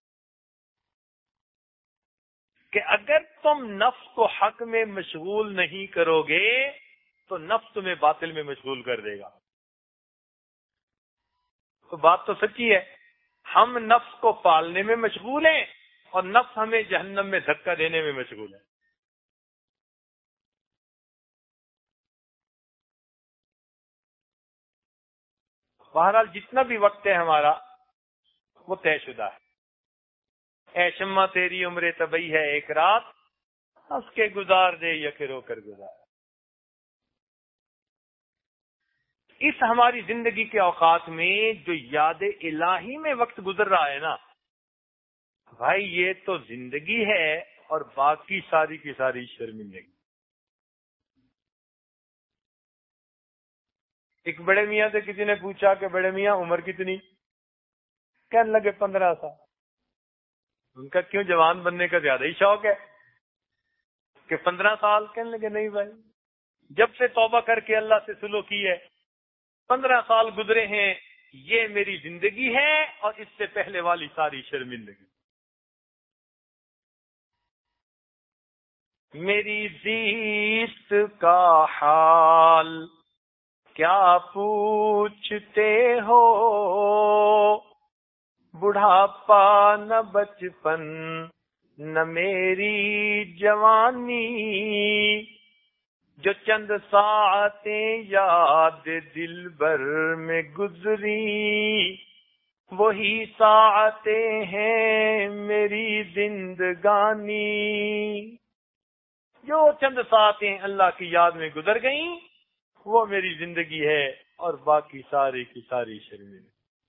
کہ اگر تم نفس کو حق میں مشغول نہیں کرو گے تو نفس تمہیں باطل میں مشغول کر دے گا. تو بات تو سچی ہے، ہم نفس کو پالنے میں مشغول ہیں اور نفس ہمیں جہنم میں دھکا دینے میں مشغول ہے. بہرحال جتنا بھی وقت ہے ہمارا وہ طے شدہ ہے. اے شمع تیری عمر طبعی ہے ایک رات، ہنس کے گزار دے یا کہ رو کر گزار. اس ہماری زندگی کے اوقات میں جو یاد الہی میں وقت گزر رہا ہے نا بھائی، یہ تو زندگی ہے اور باقی ساری کی ساری شرمندگی۔ ایک بڑے میاں سے کسی نے پوچھا کہ بڑے میاں عمر کتنی؟ کہنے لگے 15 سال۔ ان کا کیوں جوان بننے کا زیادہ ہی شوق ہے کہ 15 سال؟ کہنے لگے نہیں بھائی، جب سے توبہ کر کے اللہ سے سلوک کی ہے 15 سال گزرے ہیں، یہ میری زندگی ہے اور اس سے پہلے والی ساری شرمندگی۔ میری زیست کا حال کیا پوچھتے ہو، بڑھاپا نہ بچپن نہ میری جوانی، جو چند ساعتیں یاد دل بر میں گزری، وہی ساعتیں ہیں میری زندگانی۔ جو چند ساعتیں اللہ کی یاد میں گزر گئیں وہ میری زندگی ہے اور باقی ساری کی ساری شرمندگی۔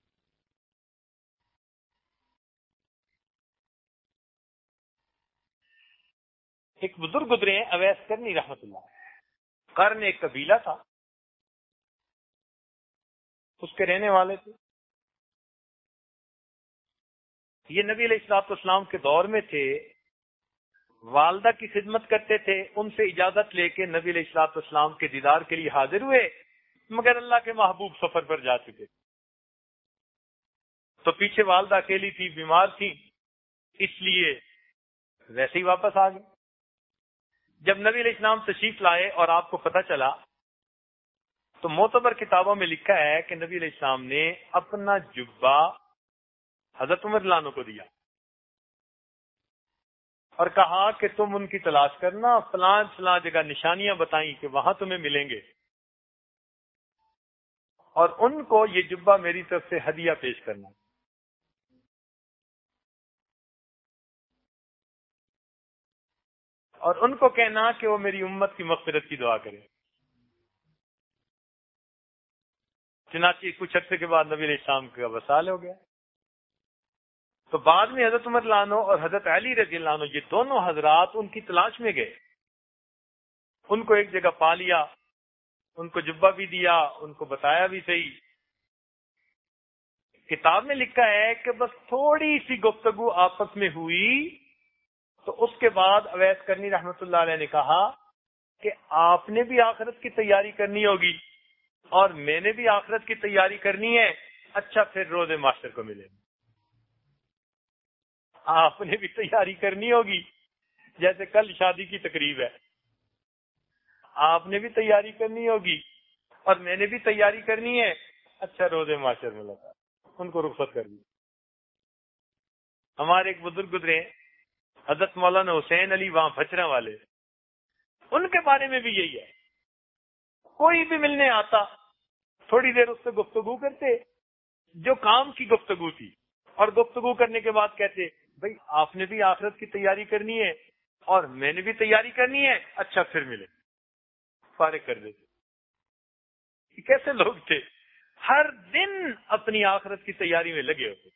ایک بزرگ گزرے ہیں اویس کرنی رحمت اللہ، قرن ایک قبیلہ تھا، اس کے رہنے والے تھے۔ یہ نبی علیہ الصلوۃ والسلام کے دور میں تھے، والدہ کی خدمت کرتے تھے، ان سے اجازت لے کے نبی علیہ الصلوۃ والسلام کے دیدار کے لیے حاضر ہوئے، مگر اللہ کے محبوب سفر پر جا چکے تو پیچھے والدہ اکیلی تھی، بیمار تھی، اس لیے ویسے ہی واپس آ گئے۔ جب نبی علیہ السلام تشریف لائے اور آپ کو پتہ چلا تو معتبر کتابوں میں لکھا ہے کہ نبی علیہ السلام نے اپنا جبہ حضرت عمر رضی اللہ عنہ کو دیا اور کہا کہ تم ان کی تلاش کرنا، فلاں فلاں جگہ نشانیاں بتائیں کہ وہاں تمہیں ملیں گے، اور ان کو یہ جبہ میری طرف سے ہدیہ پیش کرنا۔ اور ان کو کہنا کہ وہ میری امت کی مغفرت کی دعا کرے۔ چنانچہ کچھ عرصے کے بعد نبی علیہ السلام کا وصال ہو گیا۔ تو بعد میں حضرت عمر رضی اللہ عنہ اور حضرت علی رضی اللہ عنہ، یہ دونوں حضرات ان کی تلاش میں گئے، ان کو ایک جگہ پا لیا، ان کو جبہ بھی دیا، ان کو بتایا بھی صحیح۔ کتاب میں لکھا ہے کہ بس تھوڑی سی گفتگو آپس میں ہوئی تو اس کے بعد اویس کرنی رحمت اللہ علیہ نے کہا کہ آپ نے بھی آخرت کی تیاری کرنی ہوگی اور میں نے بھی آخرت کی تیاری کرنی ہے، اچھا پھر روز معاشر کو ملے۔ آپ نے بھی تیاری کرنی ہوگی، جیسے کل شادی کی تقریب ہے، آپ نے بھی تیاری کرنی ہوگی اور میں نے بھی تیاری کرنی ہے، اچھا روز معاشر میں لگا، ان کو رخصت کر دی۔ ہمارے ایک بزرگ گزرے حضرت مولانا حسین علی وہاں بھچرا والے، ان کے بارے میں بھی یہی ہے، کوئی بھی ملنے آتا تھوڑی دیر اس سے گفتگو کرتے، جو کام کی گفتگو تھی، اور گفتگو کرنے کے بعد کہتے بھئی آپ نے بھی آخرت کی تیاری کرنی ہے اور میں نے بھی تیاری کرنی ہے، اچھا پھر ملے، فارغ کر دیتے۔ کیسے لوگ تھے، ہر دن اپنی آخرت کی تیاری میں لگے ہوتے۔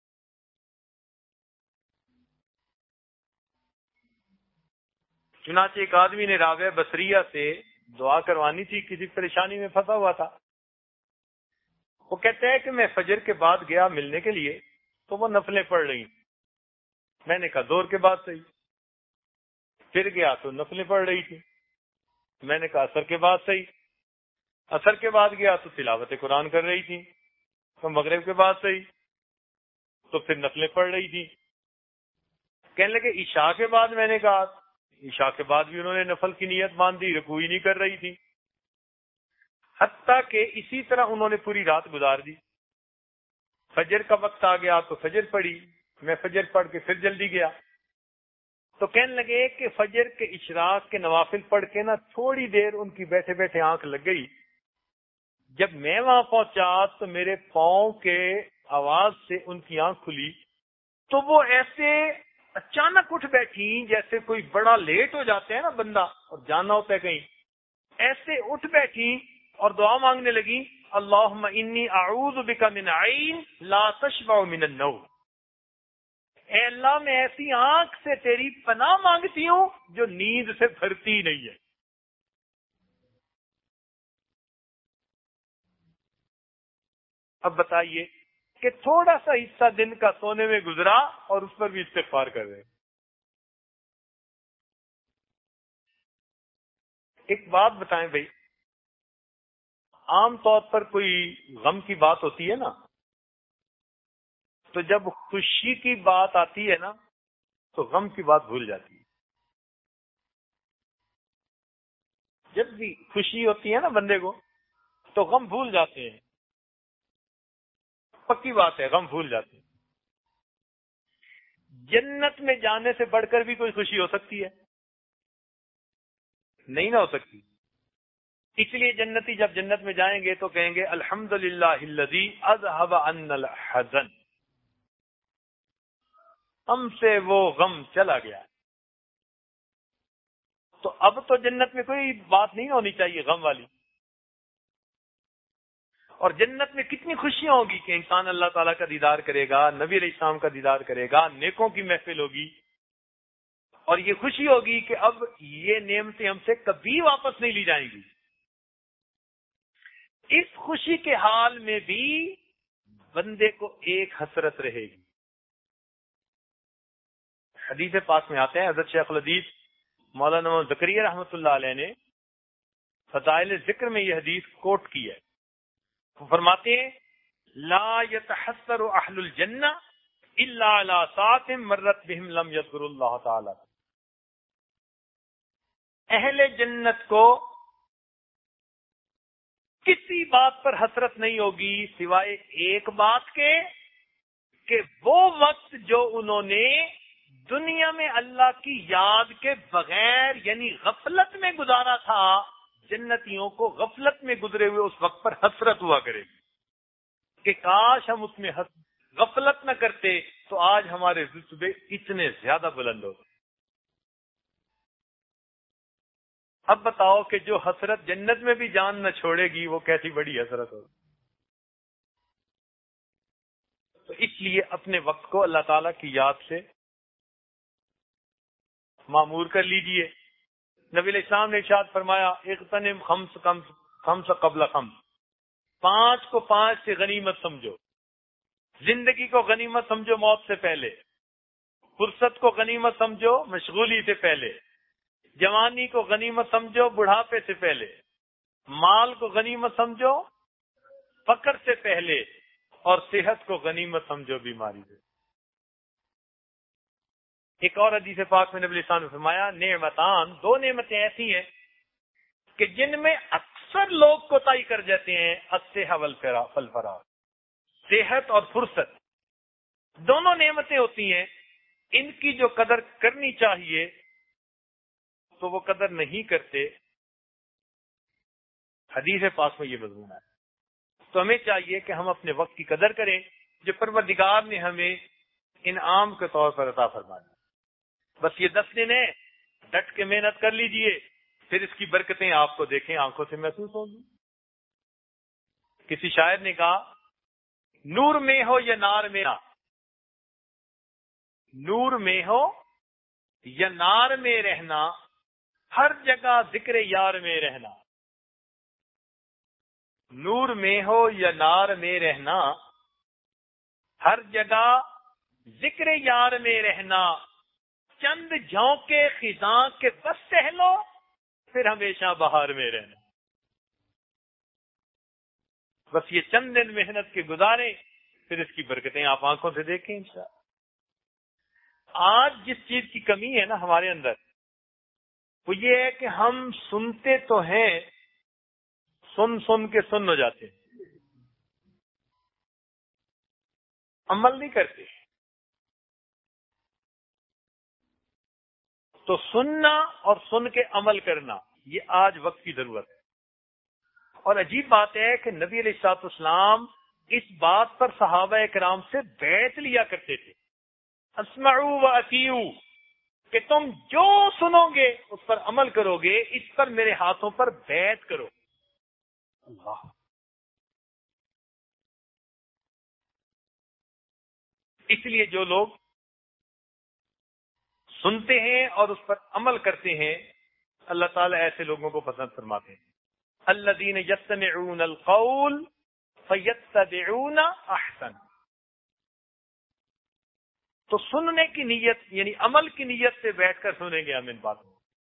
چنانچہ ایک آدمی نے رابعہ بصریہ سے دعا کروانی تھی، کسی پریشانی میں پھنسا ہوا تھا۔ وہ کہتے ہیں کہ میں فجر کے بعد گیا ملنے کے لیے تو وہ نفلیں پڑھ رہی، میں نے کہا زور کے بعد صحیح، پھر گیا تو نفلیں پڑھ رہی تھی، میں نے کہا عصر کے بعد صحیح، عصر کے بعد گیا تو تلاوت قرآن کر رہی تھی، تو مغرب کے بعد صحیح، تو پھر نفلیں پڑھ رہی تھی۔ کہنے لگے عشاء کے بعد، میں نے کہا عشاء کے بعد بھی انہوں نے نفل کی نیت باندھی، رکوع ہی نہیں کر رہی تھی، حتیٰ کہ اسی طرح انہوں نے پوری رات گزار دی۔ فجر کا وقت آ گیا تو فجر پڑھی، میں فجر پڑھ کے پھر جلدی گیا، تو کہنے لگے کہ فجر کے اشراق کے نوافل پڑھ کے نا تھوڑی دیر ان کی بیٹھے بیٹھے آنکھ لگ گئی، جب میں وہاں پہنچا تو میرے پاؤں کے آواز سے ان کی آنکھ کھلی، تو وہ ایسے اچانک اٹھ بیٹھی جیسے کوئی بڑا لیٹ ہو جاتا ہے نا بندہ اور جانا ہوتا ہے کہیں، ایسے اٹھ بیٹھی اور دعا مانگنے لگی، اللہم انی اعوذ بک من عین لا تشبع من النوم، اے اللہ میں ایسی آنکھ سے تیری پناہ مانگتی ہوں جو نیند سے بھرتی نہیں ہے۔ اب بتائیے کہ تھوڑا سا حصہ دن کا سونے میں گزرا اور اس پر بھی استغفار کر رہے ہیں۔ ایک بات بتائیں بھائی، عام طور پر کوئی غم کی بات ہوتی ہے نا، تو جب خوشی کی بات آتی ہے نا تو غم کی بات بھول جاتی ہے۔ جب بھی خوشی ہوتی ہے نا بندے کو تو غم بھول جاتے ہیں، پکی بات ہے، غم بھول جاتے ہیں۔ جنت میں جانے سے بڑھ کر بھی کوئی خوشی ہو سکتی ہے؟ نہیں نہ ہو سکتی۔ اس لیے جنتی جب جنت میں جائیں گے تو کہیں گے الحمدللہ الذی اذھب عنا الحزن، ہم سے وہ غم چلا گیا۔ تو اب تو جنت میں کوئی بات نہیں ہونی چاہیے غم والی۔ اور جنت میں کتنی خوشیاں ہوگی کہ انسان اللہ تعالیٰ کا دیدار کرے گا، نبی علیہ السلام کا دیدار کرے گا، نیکوں کی محفل ہوگی، اور یہ خوشی ہوگی کہ اب یہ نعمتیں ہم سے کبھی واپس نہیں لی جائیں گی۔ اس خوشی کے حال میں بھی بندے کو ایک حسرت رہے گی۔ حدیث پاک میں آتے ہیں، حضرت شیخ الحدیث مولانا زکریا رحمۃ اللہ علیہ نے فضائل ذکر میں یہ حدیث کوٹ کی ہے۔ وہ فرماتے ہیں لا يتحسر اہل الجنہ الا علی ساعۃ مرت بهم لم یذکروا اللہ تعالی، اہل جنت کو کسی بات پر حسرت نہیں ہوگی سوائے ایک بات کے کہ وہ وقت جو انہوں نے دنیا میں اللہ کی یاد کے بغیر یعنی غفلت میں گزارا تھا، جنتیوں کو غفلت میں گزرے ہوئے اس وقت پر حسرت ہوا کرے گی کہ کاش ہم اس میں غفلت نہ کرتے تو آج ہمارے رتبے اتنے زیادہ بلند ہوتے۔ اب بتاؤ کہ جو حسرت جنت میں بھی جان نہ چھوڑے گی وہ کیسی بڑی حسرت ہوگی۔ تو اس لیے اپنے وقت کو اللہ تعالیٰ کی یاد سے معمور کر لیجئے۔ نبی علیہ السلام نے ارشاد فرمایا اغتنم خمس قبل خمس، 5 کو 5 سے غنیمت سمجھو، زندگی کو غنیمت سمجھو موت سے پہلے، فرصت کو غنیمت سمجھو مشغولی سے پہلے، جوانی کو غنیمت سمجھو بڑھاپے سے پہلے، مال کو غنیمت سمجھو فقر سے پہلے، اور صحت کو غنیمت سمجھو بیماری سے۔ ایک اور حدیث پاک میں نبی علیہ السلام نے فرمایا نعمتان، 2 نعمتیں ایسی ہیں کہ جن میں اکثر لوگ کوتاہی کر جاتے ہیں، الصحہ والفراغ، صحت اور فرصت، دونوں نعمتیں ہوتی ہیں، ان کی جو قدر کرنی چاہیے تو وہ قدر نہیں کرتے۔ حدیث پاک میں یہ مضمون ہے، تو ہمیں چاہیے کہ ہم اپنے وقت کی قدر کریں جو پروردگار نے ہمیں انعام کے طور پر عطا فرمایا۔ بس یہ 10 دن ہے، ڈٹ کے محنت کر لیجئے، پھر اس کی برکتیں آپ کو دیکھیں آنکھوں سے محسوس ہوں گی۔ کسی شاعر نے کہا نور میں ہو یا نار میں نہ، نور میں ہو یا نار میں رہنا، ہر جگہ ذکر یار میں رہنا، نور میں ہو یا نار میں رہنا، ہر جگہ ذکر یار میں رہنا، چند جھونکے خزاں کے بس سہ لو، پھر ہمیشہ بہار میں رہنا۔ بس یہ چند دن محنت کے گزارے، پھر اس کی برکتیں آپ آنکھوں سے دیکھیں انشاءاللہ۔ آج جس چیز کی کمی ہے نا ہمارے اندر، وہ یہ ہے کہ ہم سنتے تو ہیں، سن کے سن ہو جاتے ہیں، عمل نہیں کرتے۔ تو سننا اور سن کے عمل کرنا یہ آج وقت کی ضرورت ہے۔ اور عجیب بات ہے کہ نبی علیہ الصلوۃ والسلام اس بات پر صحابہ کرام سے بیعت لیا کرتے تھے، اسمعوا واطیعوا، کہ تم جو سنو گے اس پر عمل کرو گے، اس پر میرے ہاتھوں پر بیعت کرو۔ اللہ اس لیے جو لوگ سنتے ہیں اور اس پر عمل کرتے ہیں اللہ تعالیٰ ایسے لوگوں کو پسند فرماتے ہیں. الذین یستمعون القول فیتبعون احسن. تو سننے کی نیت یعنی عمل کی نیت سے بیٹھ کر سنیں گے ہم ان باتوں.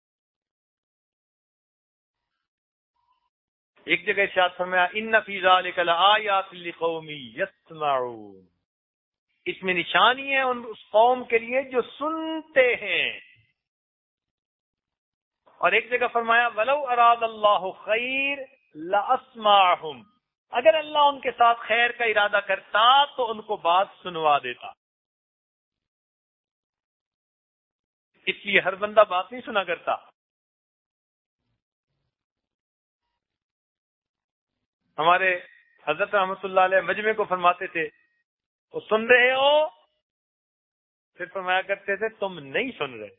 ایک جگہ ارشاد فرمایا ان فی ذلک لآیات لقوم یسمعون. اس میں نشانی ہے اس قوم کے لیے جو سنتے ہیں. اور ایک جگہ فرمایا ولو اراد اللہ خیر لاسمعہم. اگر اللہ ان کے ساتھ خیر کا ارادہ کرتا تو ان کو بات سنوا دیتا. اس لیے ہر بندہ بات نہیں سنا کرتا. ہمارے حضرت رحمۃ اللہ علیہ مجمع کو فرماتے تھے وہ سن رہے ہو، پھر فرمایا کرتے تھے تم نہیں سن رہے،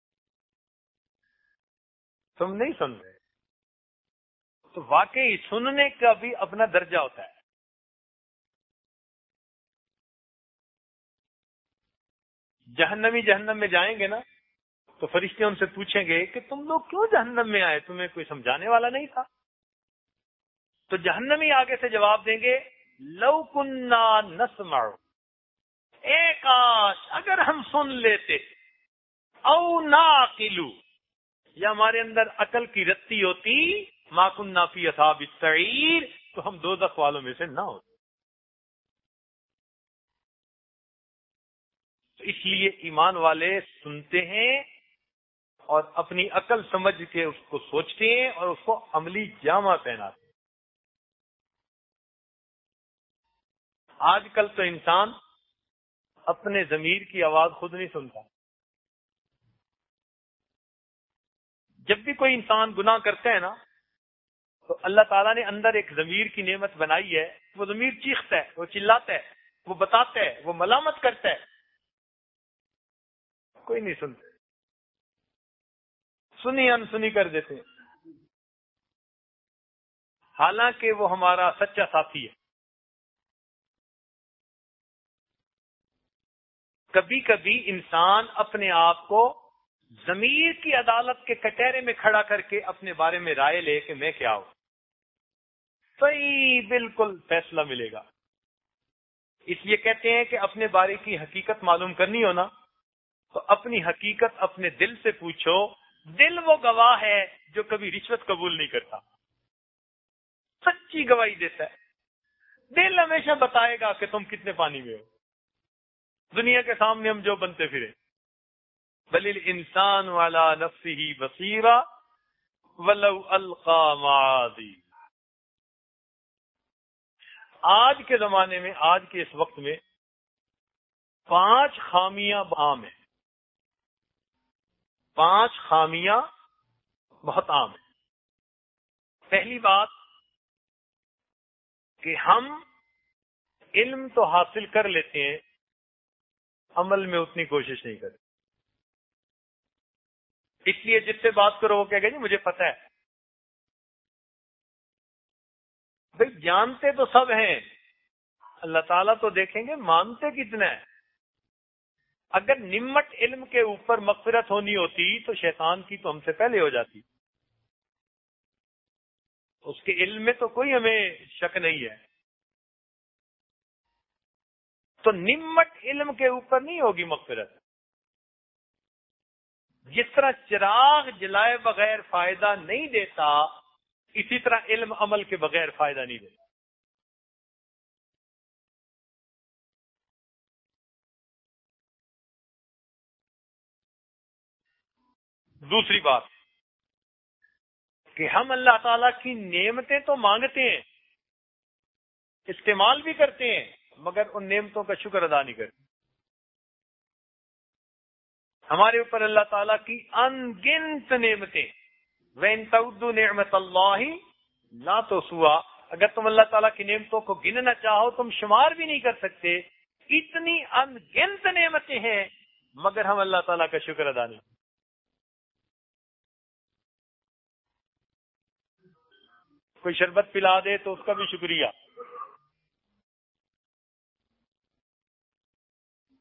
تم نہیں سن رہے. تو واقعی سننے کا بھی اپنا درجہ ہوتا ہے. جہنمی جہنم میں جائیں گے نا تو فرشتے ان سے پوچھیں گے کہ تم لوگ کیوں جہنم میں آئے، تمہیں کوئی سمجھانے والا نہیں تھا؟ تو جہنمی آگے سے جواب دیں گے لو کننا نسمع، اے کاش اگر ہم سن لیتے، او ناقلو، یا ہمارے اندر عقل کی رتی ہوتی، ما کننا فی اصحاب السعیر، تو ہم دوزخ والوں میں سے نہ ہوتے. تو اس لیے ایمان والے سنتے ہیں اور اپنی عقل سمجھ کے اس کو سوچتے ہیں اور اس کو عملی جامہ پہناتے ہیں. آج کل تو انسان اپنے ضمیر کی آواز خود نہیں سنتا. جب بھی کوئی انسان گناہ کرتا ہے نا تو اللہ تعالیٰ نے اندر ایک ضمیر کی نعمت بنائی ہے. وہ ضمیر چیختا ہے، وہ چلاتا ہے، وہ بتاتا ہے، وہ ملامت کرتا ہے. کوئی نہیں سنتا، سنی انسنی کر دیتے ہیں. حالانکہ وہ ہمارا سچا ساتھی ہے. کبھی کبھی انسان اپنے آپ کو ضمیر کی عدالت کے کٹہرے میں کھڑا کر کے اپنے بارے میں رائے لے کہ میں کیا ہوں، صحیح بالکل فیصلہ ملے گا. اس لیے کہتے ہیں کہ اپنے بارے کی حقیقت معلوم کرنی ہو نا تو اپنی حقیقت اپنے دل سے پوچھو. دل وہ گواہ ہے جو کبھی رشوت قبول نہیں کرتا، سچی گواہی دیتا ہے. دل ہمیشہ بتائے گا کہ تم کتنے پانی میں ہو. دنیا کے سامنے ہم جو بنتے پھرے، بل الانسان علی نفسہ بصیرہ ولو القی معاذی. آج کے زمانے میں، آج کے اس وقت میں 5 خامیاں عام ہیں. 5 خامیاں بہت عام ہیں. پہلی بات کہ ہم علم تو حاصل کر لیتے ہیں، عمل میں اتنی کوشش نہیں کرتے. اس لیے جس سے بات کرو وہ کہے گا جی مجھے پتہ ہے. بھئی جانتے تو سب ہیں، اللہ تعالیٰ تو دیکھیں گے مانتے کتنا ہے. اگر نمٹ علم کے اوپر مغفرت ہونی ہوتی تو شیطان کی تو ہم سے پہلے ہو جاتی. اس کے علم میں تو کوئی ہمیں شک نہیں ہے. تو نمٹ علم کے اوپر نہیں ہوگی مغفرت. جس طرح چراغ جلائے بغیر فائدہ نہیں دیتا، اسی طرح علم عمل کے بغیر فائدہ نہیں دیتا. دوسری بات کہ ہم اللہ تعالیٰ کی نعمتیں تو مانگتے ہیں، استعمال بھی کرتے ہیں، مگر ان نعمتوں کا شکر ادا نہیں کرتے. ہمارے اوپر اللہ تعالیٰ کی ان گنت نعمتیں، وَإِن تَعُدُّوا نِعْمَتَ اللَّهِ لَا تُحْصُوهَا، اگر تم اللہ تعالیٰ کی نعمتوں کو گننا چاہو تم شمار بھی نہیں کر سکتے. اتنی ان گنت نعمتیں ہیں مگر ہم اللہ تعالیٰ کا شکر ادا نہیں. کوئی شربت پلا دے تو اس کا بھی شکریہ.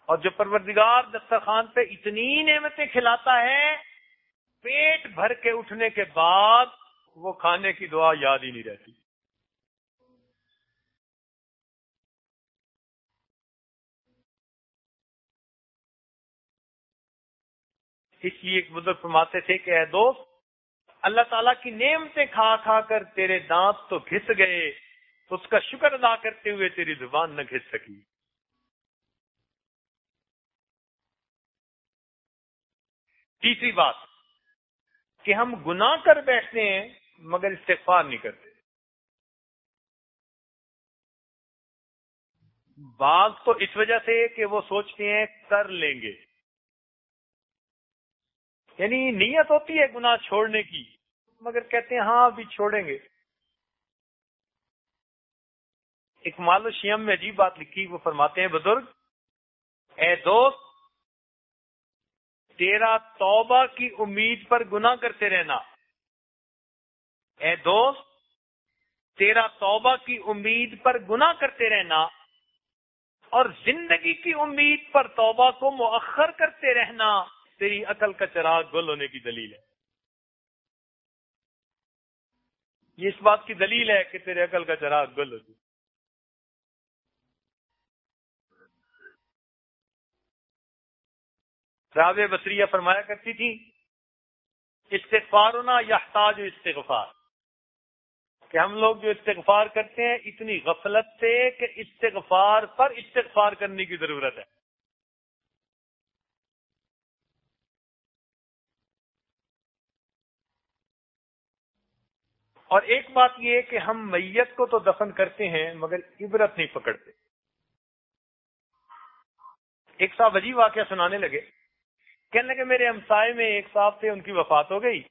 اور جو پروردگار دسترخوان پہ اتنی نعمتیں کھلاتا ہے، پیٹ بھر کے اٹھنے کے بعد وہ کھانے کی دعا یاد ہی نہیں رہتی۔ اس لیے ایک بزرگ فرماتے تھے کہ اے دوست، اللہ تعالیٰ کی نعمتیں کھا کھا کر تیرے دانت تو گھس گئے، اس کا شکر ادا کرتے ہوئے تیری زبان نہ گھس سکی۔ تیسری بات کہ ہم گناہ کر بیٹھتے ہیں مگر استغفار نہیں کرتے۔ بعض تو اس وجہ سے کہ وہ سوچتے ہیں کر لیں گے، یعنی نیت ہوتی ہے گناہ چھوڑنے کی مگر کہتے ہیں ہاں ابھی چھوڑیں گے۔ اکمال الشیم میں عجیب بات لکھی، وہ فرماتے ہیں بزرگ، اے دوست تیرا توبہ کی امید پر گناہ کرتے رہنا، اے دوست تیرا توبہ کی امید پر گناہ کرتے رہنا اور زندگی کی امید پر توبہ کو مؤخر کرتے رہنا تیری عقل کا چراغ گل ہونے کی دلیل ہے۔ یہ اس بات کی دلیل ہے کہ تیرے عقل کا چراغ گل ہوتی۔ رابعہ بصریہ فرمایا کرتی تھی، استغفارنا یحتاج استغفار، کہ ہم لوگ جو استغفار کرتے ہیں اتنی غفلت سے کہ استغفار پر استغفار کرنے کی ضرورت ہے۔ اور ایک بات یہ ہے کہ ہم میت کو تو دفن کرتے ہیں مگر عبرت نہیں پکڑتے۔ ایک صاحب عجیب واقعہ سنانے لگے، کہنے لگے میرے ہمسائے میں ایک صاحب تھے، ان کی وفات ہو گئی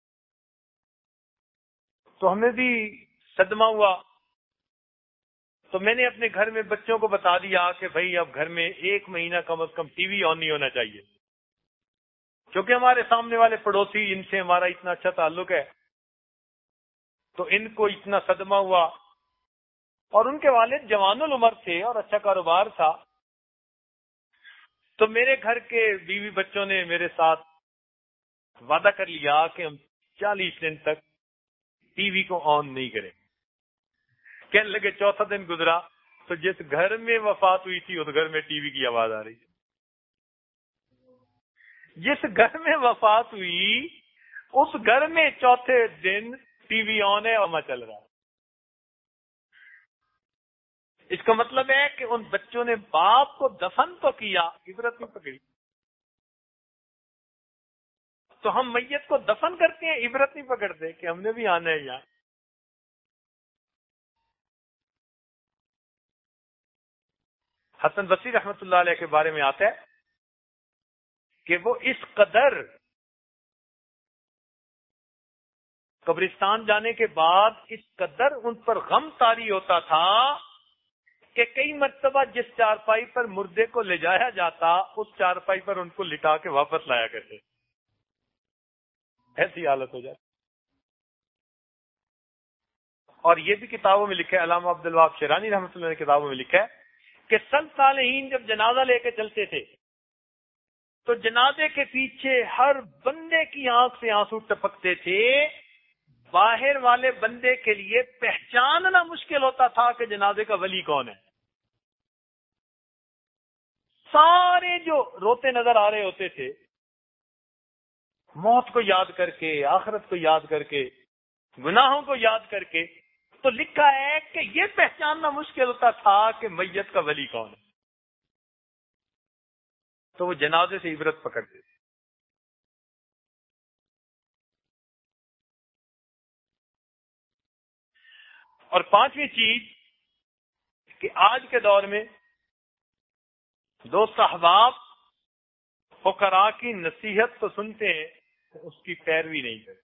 تو ہمیں بھی صدمہ ہوا، تو میں نے اپنے گھر میں بچوں کو بتا دیا کہ بھائی اب گھر میں 1 مہینہ کم از کم ٹی وی آن نہیں ہونا چاہیے، کیونکہ ہمارے سامنے والے پڑوسی ان سے ہمارا اتنا اچھا تعلق ہے، تو ان کو اتنا صدمہ ہوا۔ اور ان کے والد جوان العمر تھے اور اچھا کاروبار تھا، تو میرے گھر کے بیوی بچوں نے میرے ساتھ وعدہ کر لیا کہ ہم 40 دن تک ٹی وی کو آن نہیں کریں۔ کہنے لگے چوتھا دن گزرا تو جس گھر میں وفات ہوئی تھی اس گھر میں ٹی وی کی آواز آ رہی تھی۔ جس گھر میں وفات ہوئی اس گھر میں چوتھے دن ٹی وی آن ہے اور چل رہا ہے۔ اس کا مطلب ہے کہ ان بچوں نے باپ کو دفن تو کیا، عبرت نہیں پکڑی۔ تو ہم میت کو دفن کرتے ہیں، عبرت نہیں پکڑتے کہ ہم نے بھی آنا ہے یہاں۔ حسن بصری رحمۃ اللہ علیہ کے بارے میں آتا ہے کہ وہ اس قدر قبرستان جانے کے بعد اس قدر ان پر غم طاری ہوتا تھا کہ کئی مرتبہ جس چارپائی پر مردے کو لے جایا جاتا اس چارپائی پر ان کو لٹا کے واپس لایا کرتے، ایسی حالت ہو جاتی۔ اور یہ بھی کتابوں میں لکھا ہے، علامہ عبد الوہاب شیرانی رحمۃ اللہ نے کتابوں میں لکھا ہے کہ سلف صالحین جب جنازہ لے کے چلتے تھے تو جنازے کے پیچھے ہر بندے کی آنکھ سے آنسو ٹپکتے تھے، باہر والے بندے کے لیے پہچاننا مشکل ہوتا تھا کہ جنازے کا ولی کون ہے۔ سارے جو روتے نظر آ رہے ہوتے تھے موت کو یاد کر کے، آخرت کو یاد کر کے، گناہوں کو یاد کر کے، تو لکھا ہے کہ یہ پہچاننا مشکل ہوتا تھا کہ میت کا ولی کون ہے، تو وہ جنازے سے عبرت پکڑتے تھے۔ اور پانچویں چیز کہ آج کے دور میں دوست احباب فقراء کی نصیحت تو سنتے ہیں، اس کی پیروی نہیں کرتے،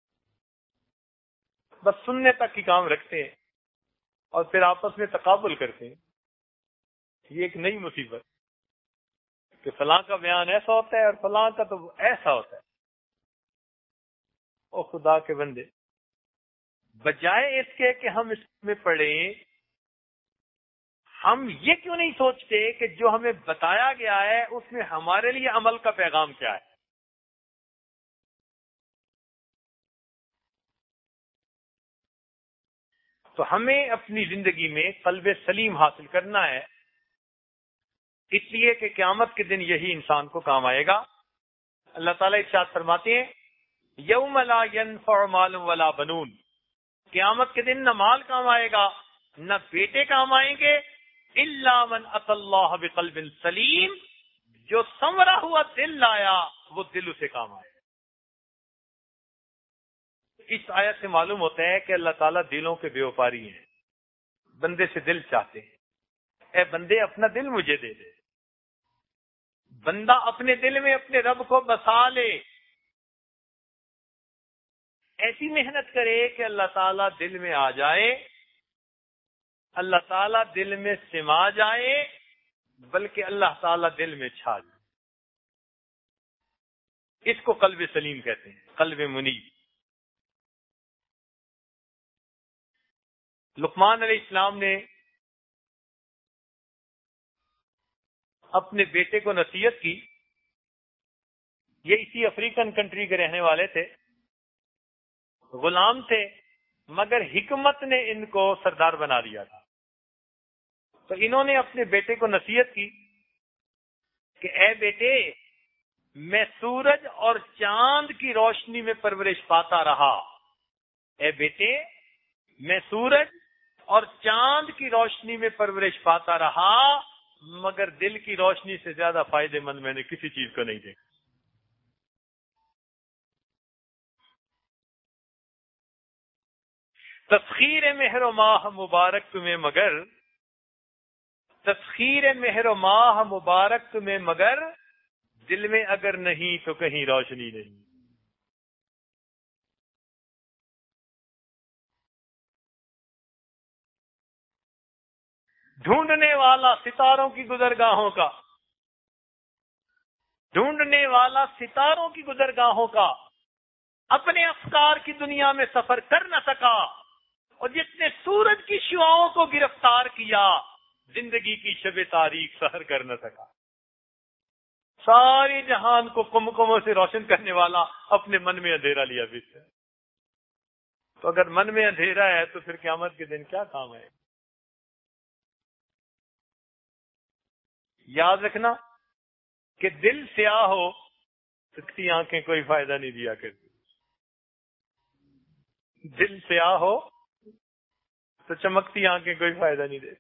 بس سننے تک کی کام رکھتے ہیں اور پھر آپس میں تقابل کرتے ہیں۔ یہ ایک نئی مصیبت کہ فلاں کا بیان ایسا ہوتا ہے اور فلاں کا تو ایسا ہوتا ہے۔ او خدا کے بندے، بجائے اس کے کہ ہم اس میں پڑھیں، ہم یہ کیوں نہیں سوچتے کہ جو ہمیں بتایا گیا ہے اس میں ہمارے لیے عمل کا پیغام کیا ہے؟ تو ہمیں اپنی زندگی میں قلب سلیم حاصل کرنا ہے، اس لیے کہ قیامت کے دن یہی انسان کو کام آئے گا۔ اللہ تعالیٰ ارشاد فرماتے ہیں یوم لا ينفع مال ولا بنون، قیامت کے دن نہ مال کام آئے گا نہ بیٹے کام آئیں گے، الا من اتى اللہ بقلب سلیم، جو سنورا ہوا دل لایا وہ دل اسے کام آئے۔ اس آیت سے معلوم ہوتا ہے کہ اللہ تعالیٰ دلوں کے بے وپاری ہیں، بندے سے دل چاہتے ہیں۔ اے بندے اپنا دل مجھے دے دے، بندہ اپنے دل میں اپنے رب کو بسا لے، ایسی محنت کرے کہ اللہ تعالیٰ دل میں آ جائے، اللہ تعالیٰ دل میں سما جائے، بلکہ اللہ تعالیٰ دل میں چھا جائے۔ اس کو قلب سلیم کہتے ہیں، قلب منیب۔ لقمان علیہ السلام نے اپنے بیٹے کو نصیحت کی، یہ اسی افریقن کنٹری کے رہنے والے تھے، غلام تھے، مگر حکمت نے ان کو سردار بنا دیا تھا۔ تو انہوں نے اپنے بیٹے کو نصیحت کی کہ اے بیٹے، میں سورج اور چاند کی روشنی میں پرورش پاتا رہا، اے بیٹے میں سورج اور چاند کی روشنی میں پرورش پاتا رہا، مگر دل کی روشنی سے زیادہ فائدے مند میں نے کسی چیز کو نہیں دیکھا۔ تسخیر مہر و ماہ مبارک تمہیں مگر، تسخیر مہر و ماہ مبارک تمہیں مگر، دل میں اگر نہیں تو کہیں روشنی نہیں۔ ڈھونڈنے والا ستاروں کی گزرگاہوں کا، ڈھونڈنے والا ستاروں کی گزرگاہوں کا، اپنے افکار کی دنیا میں سفر کر نہ سکا، اور جس نے سورج کی شعاؤں کو گرفتار کیا، زندگی کی شب تاریک سحر کر نہ سکا۔ ساری جہان کو کمکموں سے روشن کرنے والا اپنے من میں اندھیرا لیا بیٹھا ہے۔ تو اگر من میں اندھیرا ہے تو پھر قیامت کے دن کیا کام ہے؟ یاد رکھنا کہ دل سیاہ ہو سکتی آنکھیں کوئی فائدہ نہیں دیا کرتی، دل سیاہ ہو تو چمکتی آنکھیں کوئی فائدہ نہیں دے۔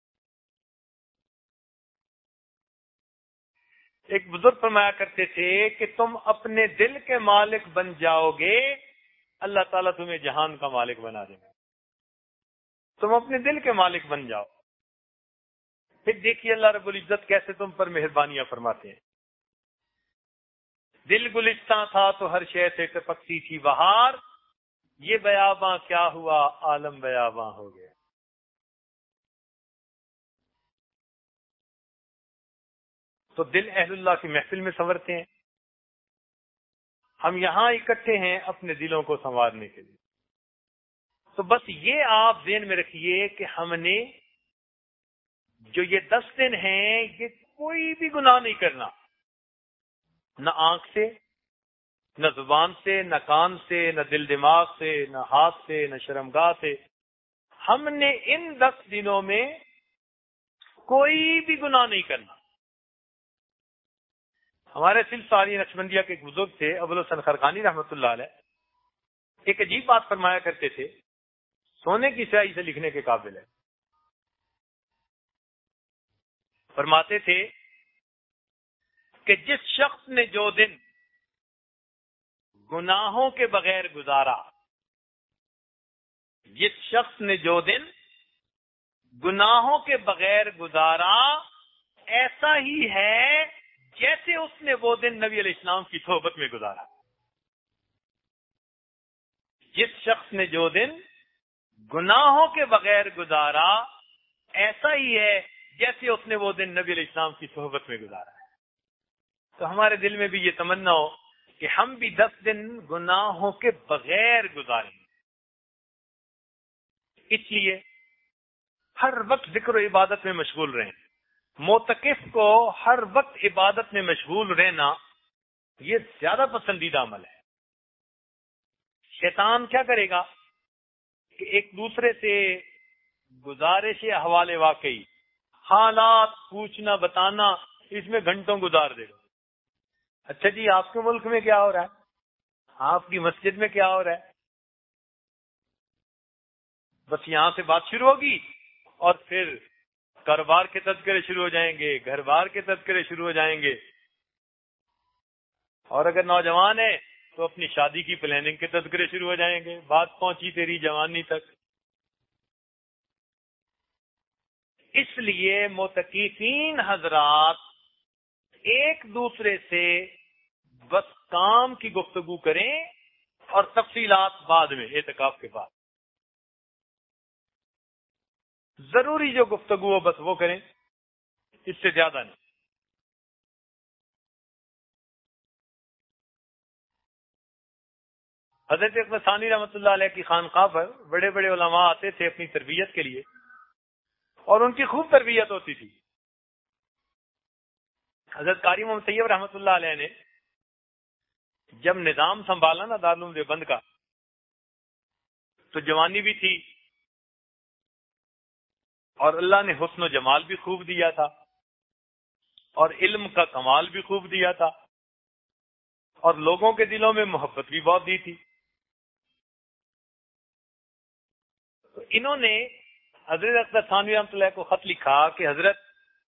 ایک بزرگ فرمایا کرتے تھے کہ تم اپنے دل کے مالک بن جاؤ گے، اللہ تعالیٰ تمہیں جہان کا مالک بنا دے گا۔ تم اپنے دل کے مالک بن جاؤ، پھر دیکھیے اللہ رب العزت کیسے تم پر مہربانیاں فرماتے ہیں۔ دل گلستاں تھا تو ہر شے سے ٹپکتی تھی بہار، یہ بیاباں کیا ہوا عالم بیاباں ہو گیا۔ تو دل اہل اللہ کی محفل میں سنورتے ہیں۔ ہم یہاں اکٹھے ہیں اپنے دلوں کو سنوارنے کے لیے۔ تو بس یہ آپ ذہن میں رکھیے کہ ہم نے جو یہ 10 دن ہیں یہ کوئی بھی گناہ نہیں کرنا، نہ آنکھ سے، نہ زبان سے، نہ کان سے، نہ دل دماغ سے، نہ ہاتھ سے، نہ شرمگاہ سے۔ ہم نے ان 10 دنوں میں کوئی بھی گناہ نہیں کرنا۔ ہمارے سلسلہ نقشبندیہ کے ایک بزرگ تھے ابوالحسن خرقانی رحمۃ اللہ علیہ، ایک عجیب بات فرمایا کرتے تھے، سونے کی سیاہی سے لکھنے کے قابل ہے۔ فرماتے تھے کہ جس شخص نے جو دن گناہوں کے بغیر گزارا، جس شخص نے جو دن گناہوں کے بغیر گزارا، ایسا ہی ہے جیسے اس نے وہ دن نبی علیہ السلام کی صحبت میں گزارا۔ جس شخص نے جو دن گناہوں کے بغیر گزارا، ایسا ہی ہے جیسے اس نے وہ دن نبی علیہ السلام کی صحبت میں گزارا ہے۔ تو ہمارے دل میں بھی یہ تمنا ہو کہ ہم بھی 10 دن گناہوں کے بغیر گزاریں۔ اس لیے ہر وقت ذکر و عبادت میں مشغول رہیں. معتکف کو ہر وقت عبادت میں مشغول رہنا یہ زیادہ پسندیدہ عمل ہے. شیطان کیا کرے گا کہ ایک دوسرے سے گزارش حوالے واقعی حالات پوچھنا بتانا اس میں گھنٹوں گزار دے گا. اچھا جی آپ کے ملک میں کیا ہو رہا ہے، آپ کی مسجد میں کیا ہو رہا ہے، بس یہاں سے بات شروع ہوگی اور پھر کاروبار کے تذکرے شروع ہو جائیں گے، گھر بار کے تذکرے شروع ہو جائیں گے، اور اگر نوجوان ہے تو اپنی شادی کی پلاننگ کے تذکرے شروع ہو جائیں گے. بات پہنچی تیری جوانی تک. اس لیے معتکفین حضرات ایک دوسرے سے بس کام کی گفتگو کریں اور تفصیلات بعد میں اعتکاف کے بعد. ضروری جو گفتگو ہو بس وہ کریں، اس سے زیادہ نہیں. حضرت اکبر ثانی رحمۃ اللہ علیہ کی خانقاہ پر بڑے بڑے علماء آتے تھے اپنی تربیت کے لیے، اور ان کی خوب تربیت ہوتی تھی. حضرت قاری محمد طیب رحمۃ اللہ علیہ نے جب نظام سنبھالا نا دارالعلوم دیوبند کا، تو جوانی بھی تھی اور اللہ نے حسن و جمال بھی خوب دیا تھا اور علم کا کمال بھی خوب دیا تھا اور لوگوں کے دلوں میں محبت بھی بہت دی تھی. تو انہوں نے حضرت اکبر ثانوی رحمۃ اللہ کو خط لکھا کہ حضرت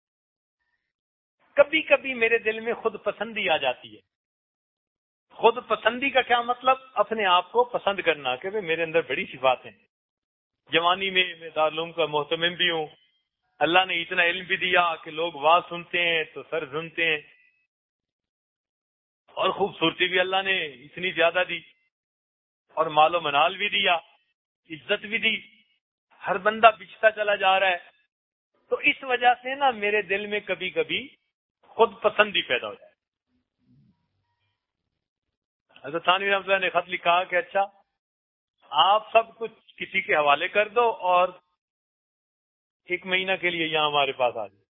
کبھی کبھی میرے دل میں خود پسندی آ جاتی ہے. خود پسندی کا کیا مطلب؟ اپنے آپ کو پسند کرنا کہ میرے اندر بڑی صفات ہیں. جوانی میں دارالعلوم کا محتمم بھی ہوں، اللہ نے اتنا علم بھی دیا کہ لوگ واز سنتے ہیں تو سر سنتے ہیں، اور خوبصورتی بھی اللہ نے اتنی زیادہ دی، اور مال و منال بھی دیا، عزت بھی دی. ہر بندہ بچتا چلا جا رہا ہے. تو اس وجہ سے نا میرے دل میں کبھی کبھی خود پسندی پیدا ہو جائے. حضرت ثانوی رحمۃ اللہ نے خط لکھا کہ اچھا آپ سب کچھ کسی کے حوالے کر دو اور 1 مہینہ کے لیے یہاں ہمارے پاس آ جائے.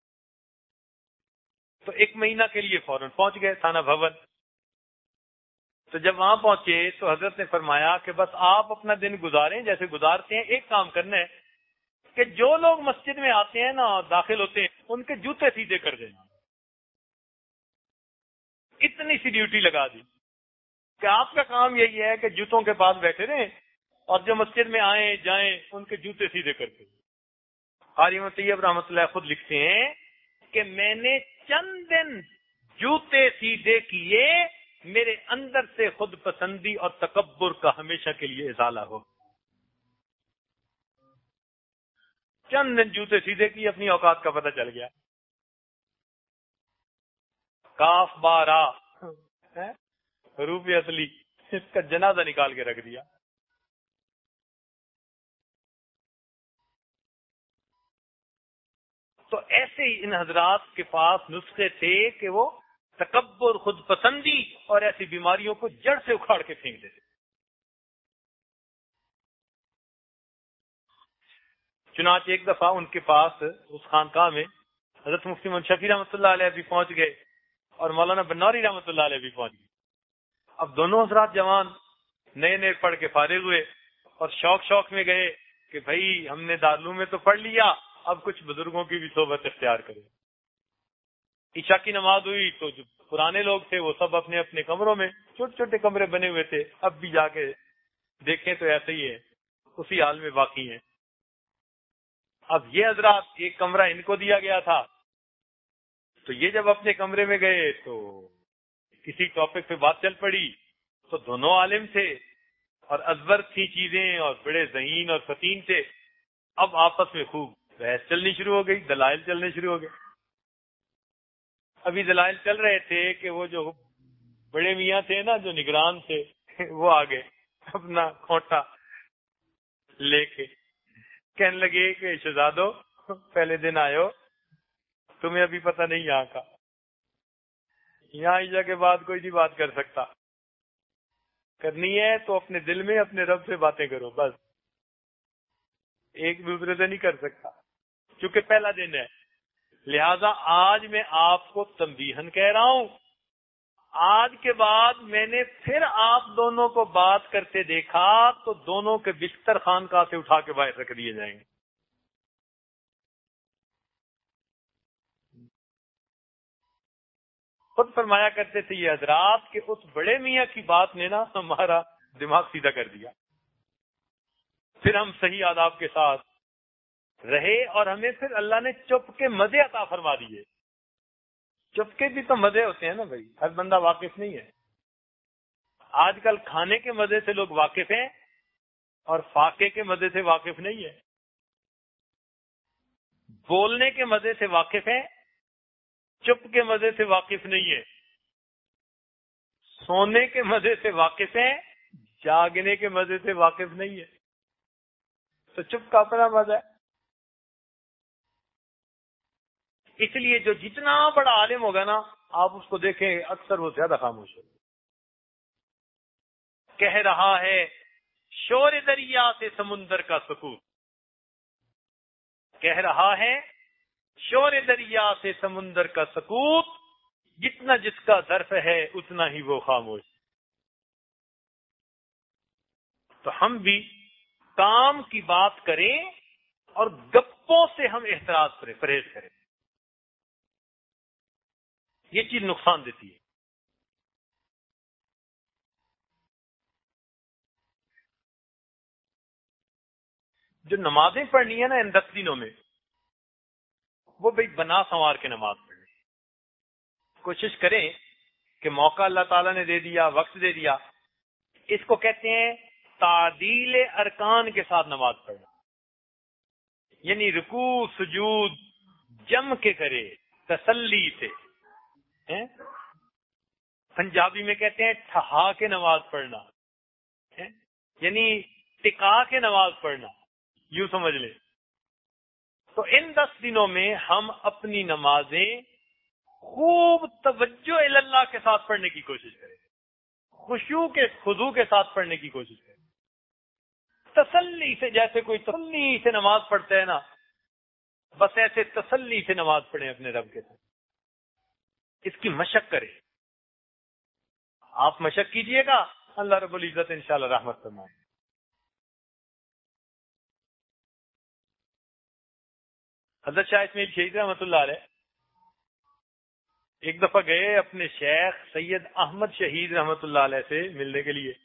تو 1 مہینہ کے لیے فوراً پہنچ گئے تھانہ بھون. تو جب وہاں پہنچے تو حضرت نے فرمایا کہ بس آپ اپنا دن گزاریں جیسے گزارتے ہیں. ایک کام کرنا ہے کہ جو لوگ مسجد میں آتے ہیں نا داخل ہوتے ہیں ان کے جوتے سیدھے کر دینا. اتنی سی ڈیوٹی لگا دی کہ آپ کا کام یہی ہے کہ جوتوں کے پاس بیٹھے رہیں اور جو مسجد میں آئیں جائیں ان کے جوتے سیدھے کر کے. قاری محمد طیب رحمۃ اللہ خود لکھتے ہیں کہ میں نے چند دن جوتے سیدھے کیے، میرے اندر سے خود پسندی اور تکبر کا ہمیشہ کے لیے ازالہ ہو. چند دن جوتے سیدھے کیے، اپنی اوقات کا پتہ چل گیا. کاف بارا حروف اصلی اس کا جنازہ نکال کے رکھ دیا. تو ایسے ہی ان حضرات کے پاس نسخے تھے کہ وہ تکبر، خود پسندی اور ایسی بیماریوں کو جڑ سے اکھاڑ کے پھینک دیتے. چنانچہ ایک دفعہ ان کے پاس اس خانقاہ میں حضرت مفتی محمد شفیع رحمۃ اللہ علیہ بھی پہنچ گئے اور مولانا بنوری رحمۃ اللہ علیہ بھی پہنچ گئے. اب دونوں حضرات جوان نئے نئے پڑھ کے فارغ ہوئے اور شوق میں گئے کہ بھائی ہم نے دارالعلوم میں تو پڑھ لیا، اب کچھ بزرگوں کی بھی صحبت اختیار کریں. عشاء کی نماز ہوئی تو جو پرانے لوگ تھے وہ سب اپنے اپنے کمروں میں، چھوٹے چھوٹے کمرے بنے ہوئے تھے، اب بھی جا کے دیکھیں تو ایسے ہی ہے، اسی حال میں باقی ہیں. اب یہ حضرات ایک کمرہ ان کو دیا گیا تھا، تو یہ جب اپنے کمرے میں گئے تو کسی ٹاپک پہ بات چل پڑی تو دونوں عالم تھے اور ازبر تھی چیزیں اور بڑے ذہین اور فتین تھے. اب آپس میں خوب بحث چلنی شروع ہو گئی، دلائل چلنے شروع ہو گئے. ابھی دلائل چل رہے تھے کہ وہ جو بڑے میاں تھے نا جو نگران تھے وہ آگے اپنا کھوٹا لے کے کہنے لگے کہ شہزادو پہلے دن آئے ہو، تمہیں ابھی پتہ نہیں یہاں کا، یہاں عشاء کے بعد کوئی نہیں بات کر سکتا، کرنی ہے تو اپنے دل میں اپنے رب سے باتیں کرو، بس ایک دوسرے سے نہیں کر سکتا. چونکہ پہلا دن ہے، لہذا آج میں آپ کو تنبیہن کہہ رہا ہوں، آج کے بعد میں نے پھر آپ دونوں کو بات کرتے دیکھا تو دونوں کے بستر خانقاہ سے اٹھا کے باہر رکھ دیے جائیں گے۔ خود فرمایا کرتے تھے یہ حضرات کہ اس بڑے میاں کی بات نے نا ہمارا دماغ سیدھا کر دیا، پھر ہم صحیح آداب کے ساتھ رہے اور ہمیں پھر اللہ نے چپ کے مزے عطا فرما دیے۔ چپ کے بھی تو مزے ہوتے ہیں نا بھائی، ہر بندہ واقف نہیں ہے۔ آج کل کھانے کے مزے سے لوگ واقف ہیں اور فاقے کے مزے سے واقف نہیں ہے، بولنے کے مزے سے واقف ہیں، چپ کے مزے سے واقف نہیں ہے، سونے کے مزے سے واقف ہیں، جاگنے کے مزے سے واقف نہیں ہے۔ تو چپ کا اپنا مزہ ہے۔ اس لیے جو جتنا بڑا عالم ہوگا نا، آپ اس کو دیکھیں اکثر وہ زیادہ خاموش ہے۔ کہہ رہا ہے شور دریا سے سمندر کا سکوت، کہہ رہا ہے شور دریا سے سمندر کا سکوت، جتنا جس کا ظرف ہے اتنا ہی وہ خاموش۔ تو ہم بھی کام کی بات کریں اور گپوں سے ہم احتراز کریں، پرہیز کریں، یہ چیز نقصان دیتی ہے۔ جو نمازیں پڑھنی ہے نا ان 10 دنوں میں، وہ بھائی بنا سنوار کے نماز پڑھیں، کوشش کریں کہ موقع اللہ تعالیٰ نے دے دیا، وقت دے دیا، اس کو کہتے ہیں تعدیل ارکان کے ساتھ نماز پڑھنا، یعنی رکوع سجود جم کے کرے، تسلی سے۔ پنجابی میں کہتے ہیں ٹھہا کے نماز پڑھنا، یعنی ٹکا کے نماز پڑھنا، یوں سمجھ لیں۔ تو ان 10 دنوں میں ہم اپنی نمازیں خوب توجہ اللہ کے ساتھ پڑھنے کی کوشش کریں، خضوع کے ساتھ پڑھنے کی کوشش کریں، تسلی سے، جیسے کوئی تسلی سے نماز پڑھتا ہے نا، بس ایسے تسلی سے نماز پڑھیں اپنے رب کے ساتھ۔ اس کی مشق کریں، آپ مشق کیجئے گا، اللہ رب العزت انشاءاللہ رحمت فرمائے۔ حضرت شاہ اسماعیل شہید رحمۃ اللہ علیہ ایک دفعہ گئے اپنے شیخ سید احمد شہید رحمۃ اللہ علیہ سے ملنے کے لیے،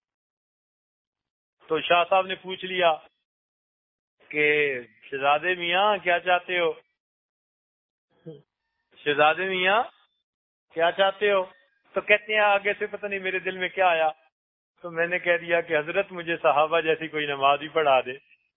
تو شاہ صاحب نے پوچھ لیا کہ شہزادے میاں کیا چاہتے ہو؟ شہزادے میاں کیا چاہتے ہو؟ تو کہتے ہیں آگے سے پتہ نہیں میرے دل میں کیا آیا، تو میں نے کہہ دیا کہ حضرت مجھے صحابہ جیسی کوئی نماز ہی پڑھا دے۔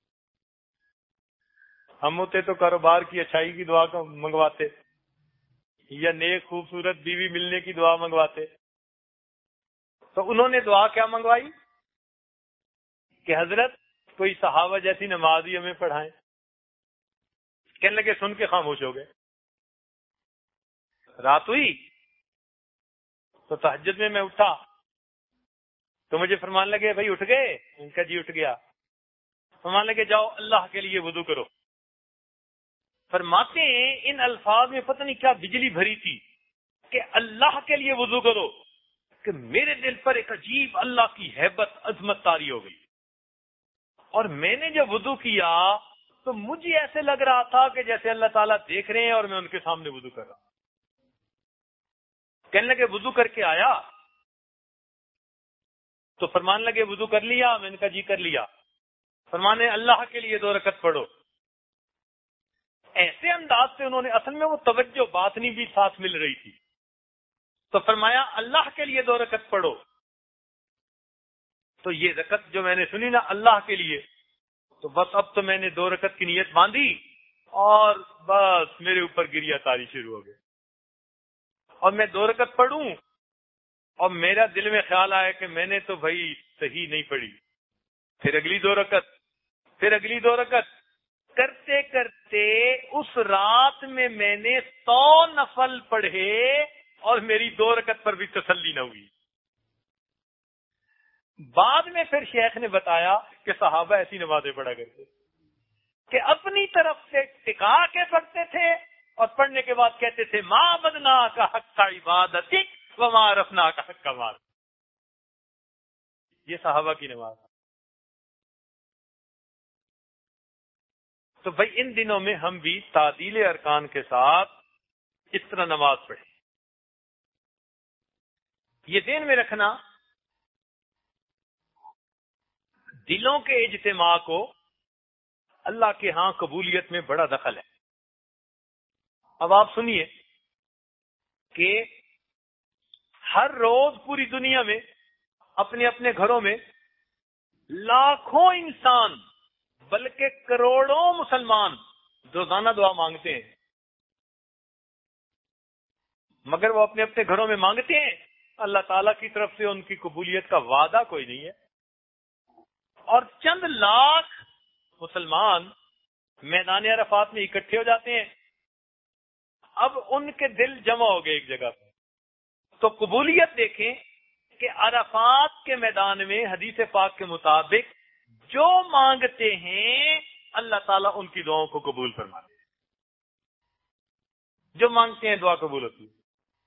ہم ہوتے تو کاروبار کی اچھائی کی دعا منگواتے یا نیک خوبصورت بیوی ملنے کی دعا منگواتے، تو انہوں نے دعا کیا منگوائی کہ حضرت کوئی صحابہ جیسی نماز ہی ہمیں پڑھائیں۔ کہنے لگے، سن کے خاموش ہو گئے۔ رات ہوئی تو تہجد میں اٹھا تو مجھے فرمان لگے، بھائی اٹھ گئے؟ ان کا جی اٹھ گیا۔ فرمان لگے، جاؤ اللہ کے لیے وضو کرو۔ فرماتے ہیں ان الفاظ میں پتہ نہیں کیا بجلی بھری تھی کہ اللہ کے لیے وضو کرو، کہ میرے دل پر ایک عجیب اللہ کی ہیبت عظمت طاری ہو گئی، اور میں نے جب وضو کیا تو مجھے ایسے لگ رہا تھا کہ جیسے اللہ تعالیٰ دیکھ رہے ہیں اور میں ان کے سامنے وضو کر رہا ہوں۔ کہنے لگے وضو کر کے آیا؟ تو فرمان لگے وضو کر لیا؟ میں نے کہا جی کر لیا۔ فرمانے اللہ کے لیے 2 رکعت پڑھو۔ ایسے انداز سے انہوں نے، اصل میں وہ توجہ باطنی بھی ساتھ مل رہی تھی، تو فرمایا اللہ کے لیے 2 رکعت پڑھو۔ تو یہ رکعت جو میں نے سنی نا اللہ کے لیے، تو بس اب تو میں نے 2 رکعت کی نیت باندھی اور بس میرے اوپر گریہ تاری شروع ہو گئے، اور میں 2 رکعت پڑھوں اور میرا دل میں خیال آیا کہ میں نے تو بھائی صحیح نہیں پڑھی، پھر اگلی 2 رکعت، پھر اگلی 2 رکعت، کرتے کرتے اس رات میں نے 100 نفل پڑھے اور میری 2 رکعت پر بھی تسلی نہ ہوئی۔ بعد میں پھر شیخ نے بتایا کہ صحابہ ایسی نمازیں پڑھا کرتے، کہ اپنی طرف سے ٹکا کے پڑھتے تھے اور پڑھنے کے بعد کہتے تھے ما بدنا کا حق کا عبادت وما رفنا کا حق کا مار. یہ صحابہ کی نماز. تو بھائی ان دنوں میں ہم بھی تعدیل ارکان کے ساتھ اس طرح نماز پڑھیں. یہ ذہن میں رکھنا دلوں کے اجتماع کو اللہ کے ہاں قبولیت میں بڑا دخل ہے. اب آپ سنیے کہ ہر روز پوری دنیا میں اپنے اپنے گھروں میں لاکھوں انسان بلکہ کروڑوں مسلمان روزانہ دعا مانگتے ہیں، مگر وہ اپنے اپنے گھروں میں مانگتے ہیں، اللہ تعالیٰ کی طرف سے ان کی قبولیت کا وعدہ کوئی نہیں ہے. اور چند لاکھ مسلمان میدان عرفات میں اکٹھے ہو جاتے ہیں. اب ان کے دل جمع ہو گئے ایک جگہ پہ، تو قبولیت دیکھیں کہ عرفات کے میدان میں حدیث پاک کے مطابق جو مانگتے ہیں اللہ تعالیٰ ان کی دعاؤں کو قبول فرماتے ہیں. جو مانگتے ہیں دعا قبول ہوتی ہے.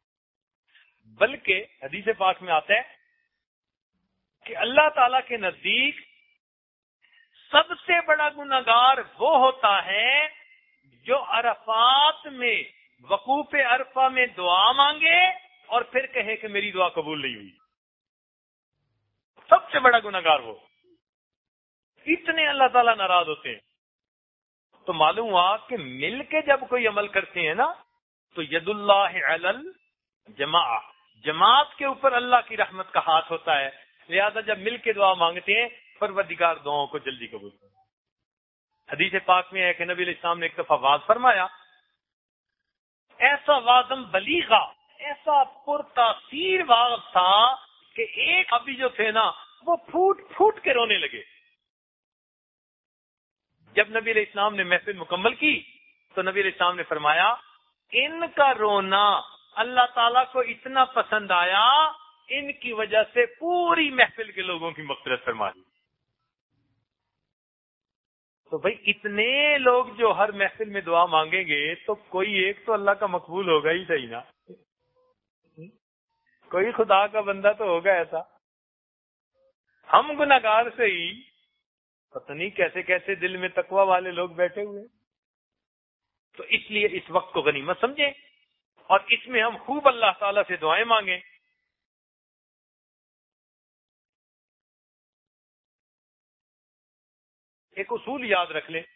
بلکہ حدیث پاک میں آتا ہے کہ اللہ تعالیٰ کے نزدیک سب سے بڑا گناہگار وہ ہوتا ہے جو عرفات میں وقوف عرفہ میں دعا مانگے اور پھر کہے کہ میری دعا قبول نہیں ہوئی. سب سے بڑا گناہگار وہ. اتنے اللہ تعالیٰ ناراض ہوتے ہیں. تو معلوم ہوا کہ مل کے جب کوئی عمل کرتے ہیں نا تو ید اللہ علی الجماع، جماعت کے اوپر اللہ کی رحمت کا ہاتھ ہوتا ہے. لہذا جب مل کے دعا مانگتے ہیں پروردگار دعاؤں کو جلدی قبول کرتا ہے. حدیث پاک میں ہے کہ نبی علیہ السلام نے ایک دفعہ واعظ فرمایا، ایسا واعظم بلیغا، ایسا پرتاثیر واعظ تھا کہ ایک ابھی جو تھے نا وہ پھوٹ پھوٹ کے رونے لگے. جب نبی علیہ السلام نے محفل مکمل کی تو نبی علیہ السلام نے فرمایا ان کا رونا اللہ تعالیٰ کو اتنا پسند آیا، ان کی وجہ سے پوری محفل کے لوگوں کی مغفرت فرما دی. تو بھائی اتنے لوگ جو ہر محفل میں دعا مانگیں گے تو کوئی ایک تو اللہ کا مقبول ہوگا ہی صحیح نا. کوئی خدا کا بندہ تو ہوگا ایسا. ہم گناہگار سے ہی پتہ نہیں کیسے کیسے دل میں تقوی والے لوگ بیٹھے ہوئے. تو اس لیے اس وقت کو غنیمت سمجھیں اور اس میں ہم خوب اللہ تعالیٰ سے دعائیں مانگیں. ایک اصول یاد رکھ لیں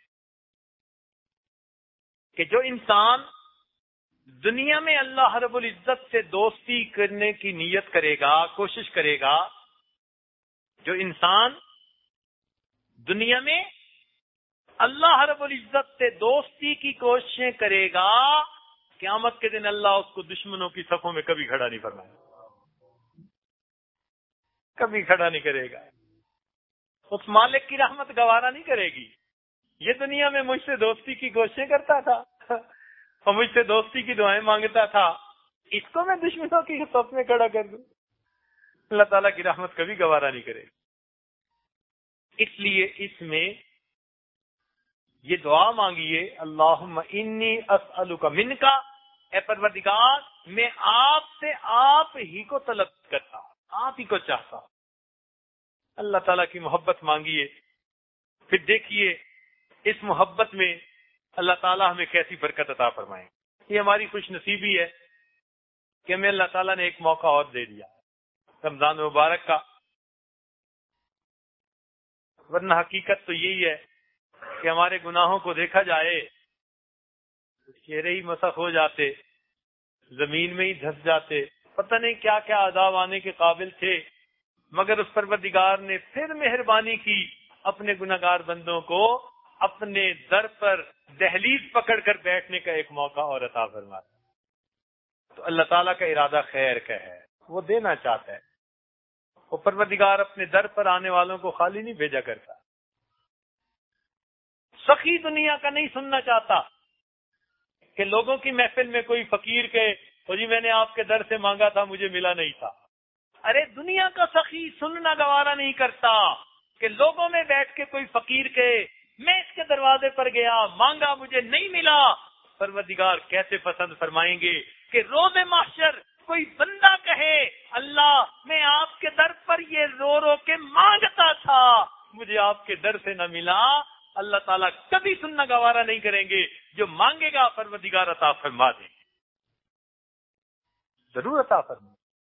کہ جو انسان دنیا میں اللہ رب العزت سے دوستی کرنے کی نیت کرے گا، کوشش کرے گا، جو انسان دنیا میں اللہ رب العزت سے دوستی کی کوششیں کرے گا، قیامت کے دن اللہ اس کو دشمنوں کی صفوں میں کبھی کھڑا نہیں فرمائے گا، کبھی کھڑا نہیں کرے گا. اس مالک کی رحمت گوارا نہیں کرے گی. یہ دنیا میں مجھ سے دوستی کی کوششیں کرتا تھا اور مجھ سے دوستی کی دعائیں مانگتا تھا، اس کو میں دشمنوں کی صف میں کھڑا کر دوں. اللہ تعالیٰ کی رحمت کبھی گوارا نہیں کرے گی. اس لیے اس میں یہ دعا مانگیے، اللہم انی اسألک منک، اے پروردگار میں آپ سے آپ ہی کو طلب کرتا، آپ ہی کو چاہتا. اللہ تعالیٰ کی محبت مانگیے، پھر دیکھیے اس محبت میں اللہ تعالیٰ ہمیں کیسی برکت عطا فرمائے. یہ ہماری خوش نصیبی ہے کہ ہمیں اللہ تعالیٰ نے ایک موقع اور دے دیا رمضان مبارک کا. ورنہ حقیقت تو یہی ہے کہ ہمارے گناہوں کو دیکھا جائے چہرے ہی مسخ ہو جاتے، زمین میں ہی دھس جاتے، پتہ نہیں کیا کیا عذاب آنے کے قابل تھے، مگر اس پروردگار نے پھر مہربانی کی، اپنے گناہگار بندوں کو اپنے در پر دہلیز پکڑ کر بیٹھنے کا ایک موقع اور عطا فرمایا. تو اللہ تعالیٰ کا ارادہ خیر کا ہے، وہ دینا چاہتا ہے. وہ پروردگار اپنے در پر آنے والوں کو خالی نہیں بھیجا کرتا. سخی دنیا کا نہیں سننا چاہتا کہ لوگوں کی محفل میں کوئی فقیر کہے تو جی میں نے آپ کے در سے مانگا تھا مجھے ملا نہیں تھا. ارے دنیا کا سخی سننا گوارا نہیں کرتا کہ لوگوں میں بیٹھ کے کوئی فقیر کہے میں اس کے دروازے پر گیا، مانگا، مجھے نہیں ملا۔ پروردگار کیسے پسند فرمائیں گے کہ روز محشر کوئی بندہ کہے اللہ میں آپ کے در پر یہ رو رو کے مانگتا تھا، مجھے آپ کے در سے نہ ملا۔ اللہ تعالیٰ کبھی سننا گوارا نہیں کریں گے، جو مانگے گا پروردگار عطا فرما دیں گے، ضرور عطا فرما۔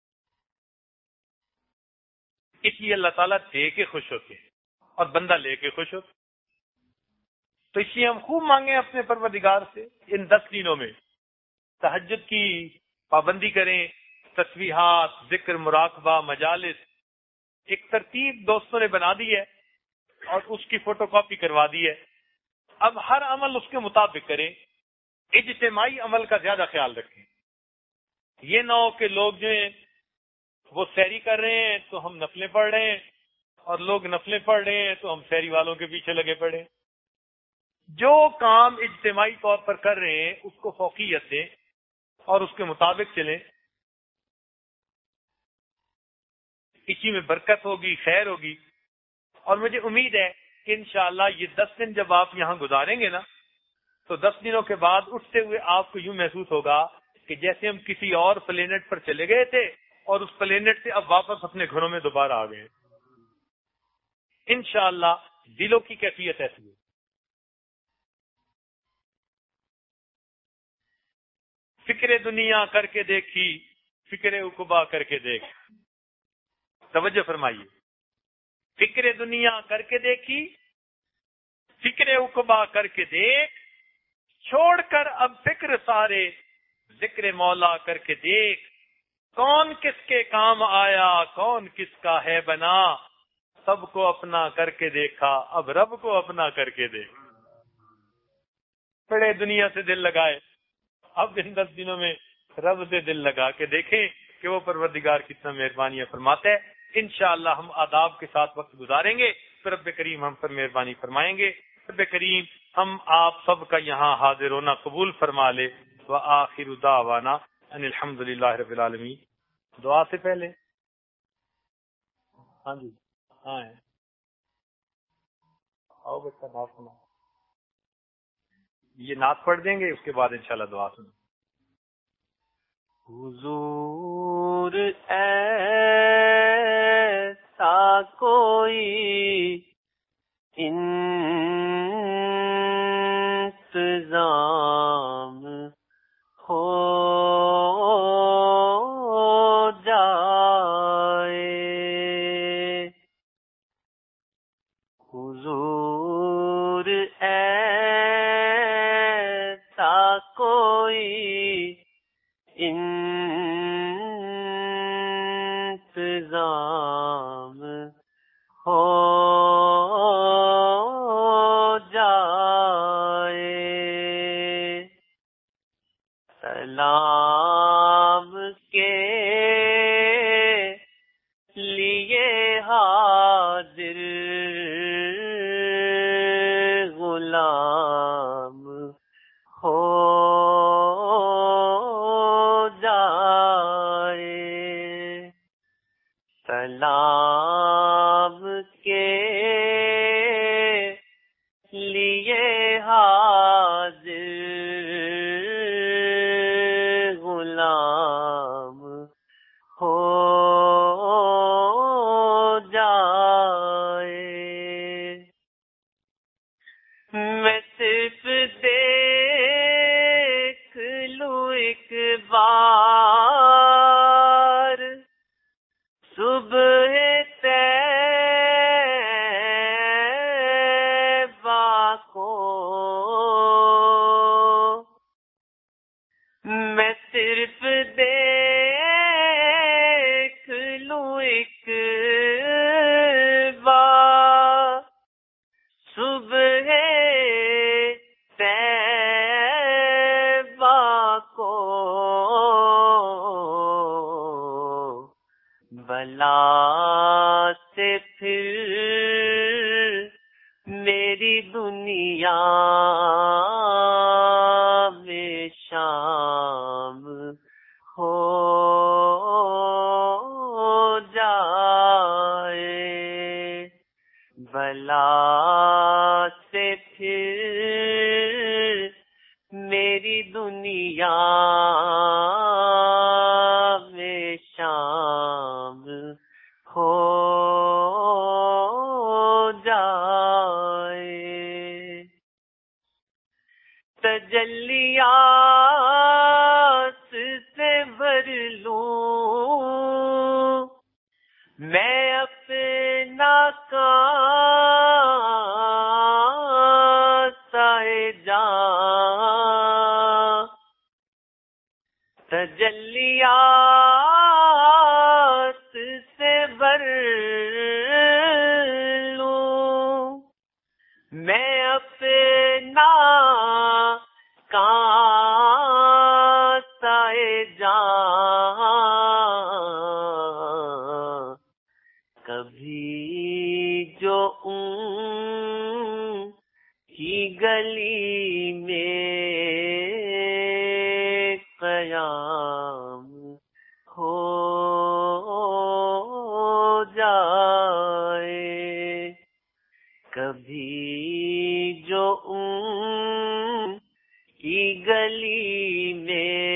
اس لیے اللہ تعالیٰ دے کے خوش ہوتے ہیں اور بندہ لے کے خوش ہوتا ہے۔ تو اس لیے ہم خوب مانگیں اپنے پروردگار سے ان 10 دنوں میں، تہجد کی پابندی کریں، تسبیحات، ذکر، مراقبہ، مجالس، ایک ترتیب دوستوں نے بنا دی ہے اور اس کی فوٹو کاپی کروا دی ہے۔ اب ہر عمل اس کے مطابق کریں، اجتماعی عمل کا زیادہ خیال رکھیں۔ یہ نہ ہو کہ لوگ جو ہیں وہ سحری کر رہے ہیں تو ہم نفلیں پڑھ رہے ہیں، اور لوگ نفلیں پڑھ رہے ہیں تو ہم سحری والوں کے پیچھے لگے پڑے۔ جو کام اجتماعی طور پر کر رہے ہیں اس کو فوقیت دیں اور اس کے مطابق چلیں، اسی میں برکت ہوگی، خیر ہوگی۔ اور مجھے امید ہے کہ انشاءاللہ یہ 10 دن جب آپ یہاں گزاریں گے نا، تو 10 دنوں کے بعد اٹھتے ہوئے آپ کو یوں محسوس ہوگا کہ جیسے ہم کسی اور پلینٹ پر چلے گئے تھے اور اس پلینٹ سے اب واپس اپنے گھروں میں دوبارہ آ گئے۔ انشاءاللہ دلوں کی کیفیت ایسی ہے۔ فکر دنیا کر کے دیکھی، فکر عقبا کر کے دیکھ۔ توجہ فرمائیے، فکر دنیا کر کے دیکھی، فکر عقبا کر کے دیکھ، چھوڑ کر اب فکر سارے، ذکر مولا کر کے دیکھ۔ کون کس کے کام آیا، کون کس کا ہے بنا، سب کو اپنا کر کے دیکھا، اب رب کو اپنا کر کے دیکھ۔ بڑے دنیا سے دل لگائے، اب ان 10 دنوں میں رب سے دل لگا کے دیکھیں کہ وہ پروردگار کتنا مہربانی فرماتا ہے۔ انشاءاللہ ہم آداب کے ساتھ وقت گزاریں گے تو رب کریم ہم پر مہربانی فرمائیں گے۔ رب کریم ہم آپ سب کا یہاں حاضر ہونا قبول فرما لے۔ وآخر دعوانا ان الحمدللہ رب العالمین۔ دعا سے پہلے ہاں جی، ہاں ہے، آؤ بچہ نعت سنا، یہ نعت پڑھ دیں گے، اس کے بعد انشاءاللہ دعا سنا۔ حضور ایسا کوئی انتظام ہو جائے، حضور ایسا کوئی انتظام ہو جائے، سلام کے لیے حاضر غلام ہو جائے، سلام کے لیے حاضر غلام ہو جائے۔ میں صرف دیکھ لوں ایک بار صبح طیبہ کو، میں صرف دیکھ لوں ایک بار صبح طیبہ کو، بلا سے پھر میری دنیا میں شام ہو جائے، بلا سے پھر میری دنیا میں شام ہو جائے، تجلیات سے بھر لوں میں اپنا کاسہ جاں، تجلیات سے بھر لوں میں اپنا کاسہ جاں، کبھی جو ان کی گلی میں قیام ہو جائے، کبھی جو ان کی گلی میں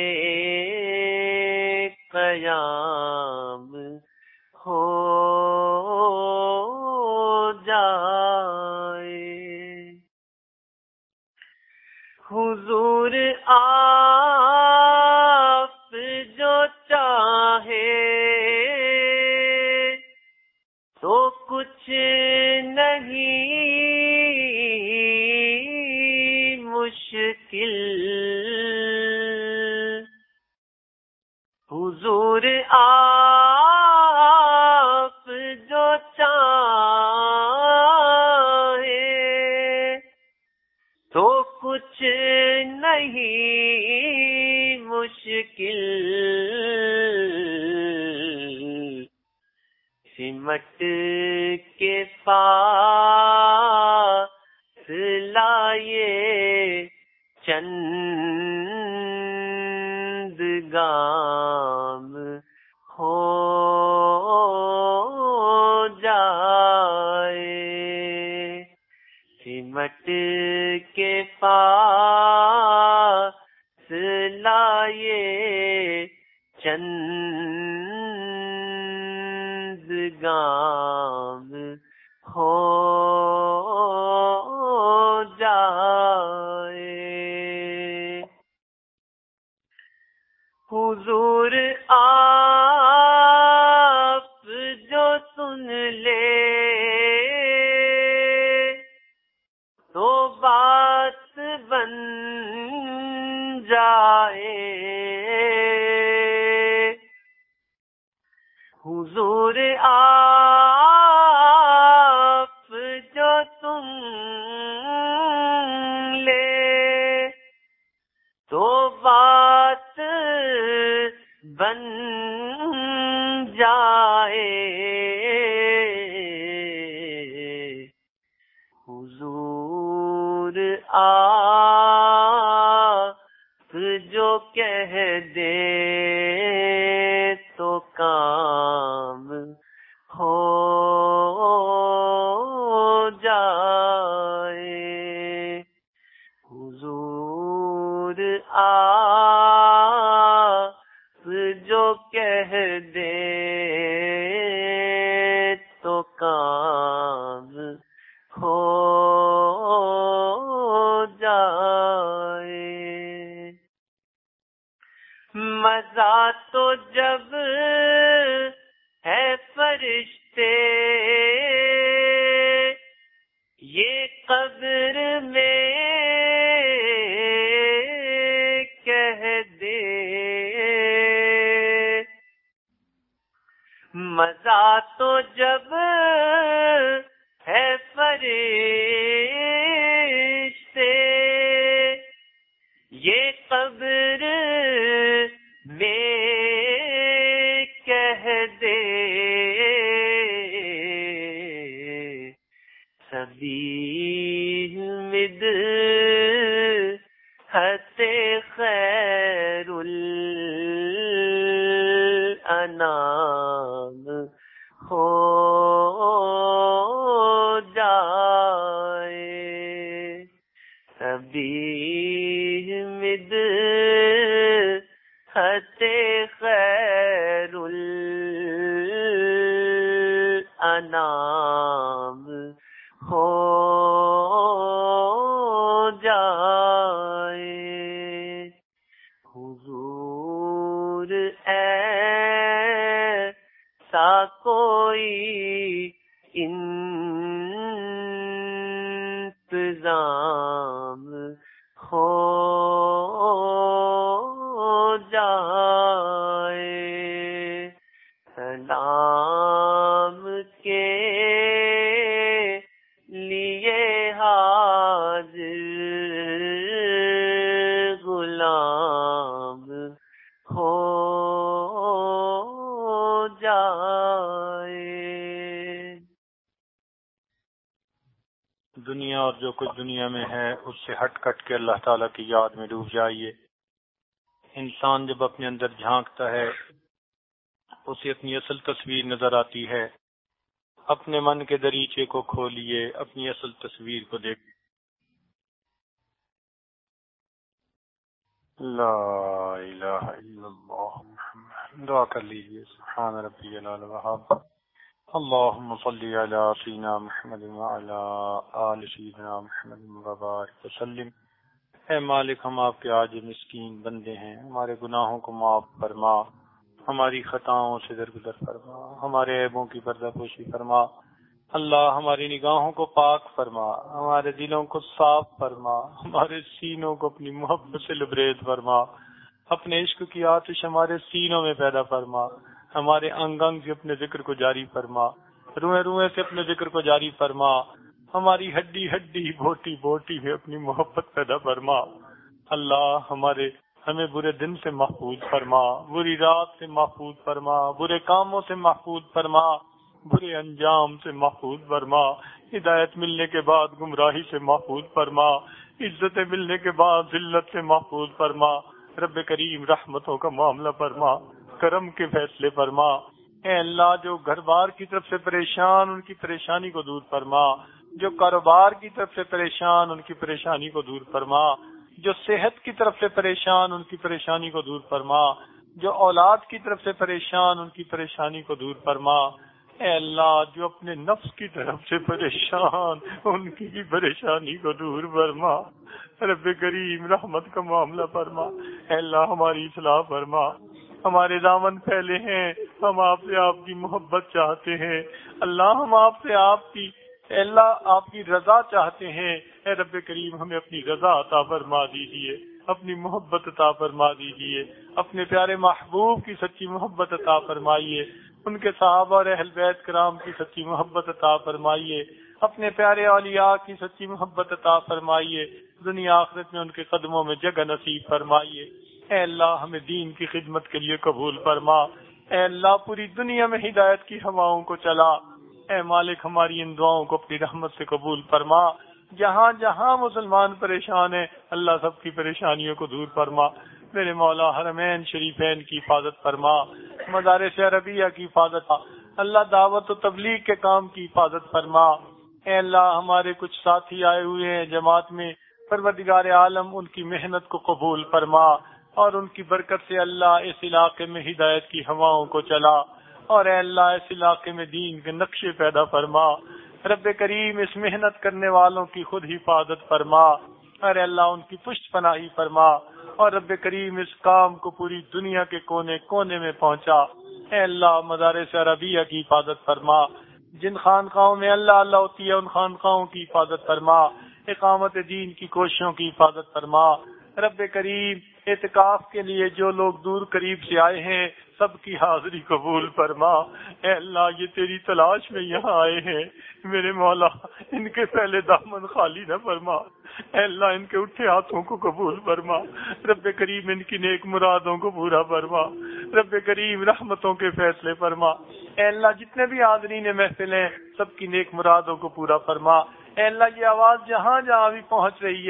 قیام ہو جائے، حضور آپ جو چاہے تو کچھ نہیں مشکل، حضور آپ جو چاہے تو کچھ نہیں مشکل، سمٹ کے پاس لائے چند گام ہو جائے، سمٹ کے پاس لائے چند گام ہو جائے، حضور آپ جو سن لے تو بات بن جائے، حضور آپ جو سن لے تو بات بن جائے، حضور آپ جو کہہ دے تو کام ہو جائے، حضور آپ جو کہہ دے تو کام ہو جائے، مزہ تو جب ہے فرشتے یہ قبر میں کہہ دے، مزہ تو جب ہے فرشتے یہ قبر میں کہہ دے، سبیل مدحت خیر الانام ہو جائے، مدحت خیر الانام ہو جائے حضور ایسا کوئی انتظام ہو جائے سلام کے لیے حاضر غلام ہو جائے. دنیا اور جو کچھ دنیا میں ہے اس سے ہٹ کٹ کے اللہ تعالیٰ کی یاد میں ڈوب جائیے. انسان جب اپنے اندر جھانکتا ہے اسے اپنی اصل تصویر نظر آتی ہے. اپنے من کے دریچے کو کھولیے, اپنی اصل تصویر کو دیکھیں. لا الہ الا اللہ محمد. دعا کر لیجیے. سبحان ربی العلی الوہاب. اللهم صل على سيدنا محمد وعلى آل سيدنا محمد وبارك وسلم. اے مالک, ہم آپ کے عاجز مسکین بندے ہیں. ہمارے گناہوں کو معاف فرما, ہماری خطاؤں سے درگزر فرما, ہمارے عیبوں کی پردہ پوشی فرما. اللہ ہماری نگاہوں کو پاک فرما, ہمارے دلوں کو صاف فرما, ہمارے سینوں کو اپنی محبت سے لبریز فرما. اپنے عشق کی آتش ہمارے سینوں میں پیدا فرما. ہمارے انگ انگ سے اپنے ذکر کو جاری فرما, روئے روئے سے اپنے ذکر کو جاری فرما. ہماری ہڈی ہڈی بوٹی بوٹی میں اپنی محبت پیدا فرما. اللہ ہمیں برے دن سے محفوظ فرما, بری رات سے محفوظ فرما, برے کاموں سے محفوظ فرما, برے انجام سے محفوظ فرما. ہدایت ملنے کے بعد گمراہی سے محفوظ فرما, عزت ملنے کے بعد ذلت سے محفوظ فرما. رب کریم رحمتوں کا معاملہ فرما, کرم کے فیصلے فرما. اے اللہ, جو گھر بار کی طرف سے پریشان ان کی پریشانی کو دور فرما, جو کاروبار کی طرف سے پریشان ان کی پریشانی کو دور فرما, جو صحت کی طرف سے پریشان ان کی پریشانی کو دور فرما, جو اولاد کی طرف سے پریشان ان کی پریشانی کو دور فرما. اے اللہ, جو اپنے نفس کی طرف سے پریشان ان کی پریشانی کو دور فرما. رب کریم رحمت کا معاملہ فرما. اے اللہ, ہماری اصلاح فرما. ہمارے دامن پھیلے ہیں, ہم آپ سے آپ کی محبت چاہتے ہیں. اللہ, ہم آپ سے آپ کی رضا چاہتے ہیں. اے رب کریم, ہمیں اپنی رضا عطا فرما دیجیے, اپنی محبت عطا فرما دیجیے. اپنے پیارے محبوب کی سچی محبت عطا فرمائیے, ان کے صحابہ اور اہل بیت کرام کی سچی محبت عطا فرمائیے, اپنے پیارے اولیاء کی سچی محبت عطا فرمائیے. دنیا آخرت میں ان کے قدموں میں جگہ نصیب فرمائیے. اے اللہ, ہمیں دین کی خدمت کے لیے قبول فرما. اے اللہ, پوری دنیا میں ہدایت کی ہواؤں کو چلا. اے مالک, ہماری ان دعاؤں کو اپنی رحمت سے قبول فرما. جہاں جہاں مسلمان پریشان ہیں, اللہ سب کی پریشانیوں کو دور فرما. میرے مولا, حرمین شریفین کی حفاظت فرما, مدارس عربیہ کی حفاظت, اللہ دعوت و تبلیغ کے کام کی حفاظت فرما. اے اللہ, ہمارے کچھ ساتھی آئے ہوئے ہیں جماعت میں, پروردگار عالم ان کی محنت کو قبول فرما, اور ان کی برکت سے اللہ اس علاقے میں ہدایت کی ہواؤں کو چلا. اور اے اللہ, اس علاقے میں دین کے نقشے پیدا فرما. رب کریم, اس محنت کرنے والوں کی خود حفاظت فرما. اور اے اللہ, ان کی پشت پناہی فرما. اور رب کریم, اس کام کو پوری دنیا کے کونے کونے میں پہنچا. اے اللہ, مدارس عربیہ کی حفاظت فرما. جن خانقاہوں میں اللہ اللہ ہوتی ہے ان خانقاہوں کی حفاظت فرما. اقامت دین کی کوششوں کی حفاظت فرما. رب کریم, اعتکاف کے لیے جو لوگ دور قریب سے آئے ہیں سب کی حاضری قبول فرما. اے اللہ, یہ تیری تلاش میں یہاں آئے ہیں, میرے مولا ان کے پہلے دامن خالی نہ فرما. اے اللہ, ان کے اٹھے ہاتھوں کو قبول فرما. رب کریم, ان کی نیک مرادوں کو پورا فرما. رب کریم, رحمتوں کے فیصلے فرما. اے اللہ, جتنے بھی حاضرین محفل ہیں سب کی نیک مرادوں کو پورا فرما. اے اللہ, یہ آواز جہاں جہاں بھی پہنچ رہی ہے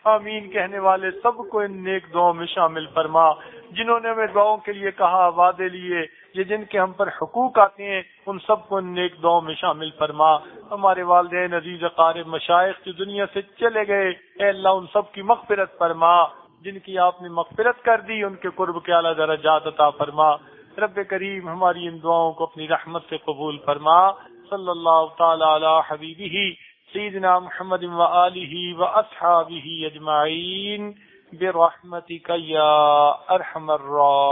آمین کہنے والے سب کو ان نیک دعاؤں میں شامل فرما، جنہوں نے ہمیں دعاؤں کے لیے کہا، وعدے لیے، یہ جن کے ہم پر حقوق آتے ہیں، ان سب کو ان نیک دعاؤں میں شامل فرما۔ ہمارے والدین عزیز اقارب مشائخ جو دنیا سے چلے گئے، اے اللہ ان سب کی مغفرت فرما، جن کی آپ نے مغفرت کر دی ان کے قرب کے اعلیٰ درجات عطا فرما۔ رب کریم ہماری ان دعاؤں کو اپنی رحمت سے قبول فرما۔ صلی اللہ تعالی علی حبیبہ سیدنا محمد وآلہ واصحابہ اجمعین برحمتک یا ارحم الراحمین۔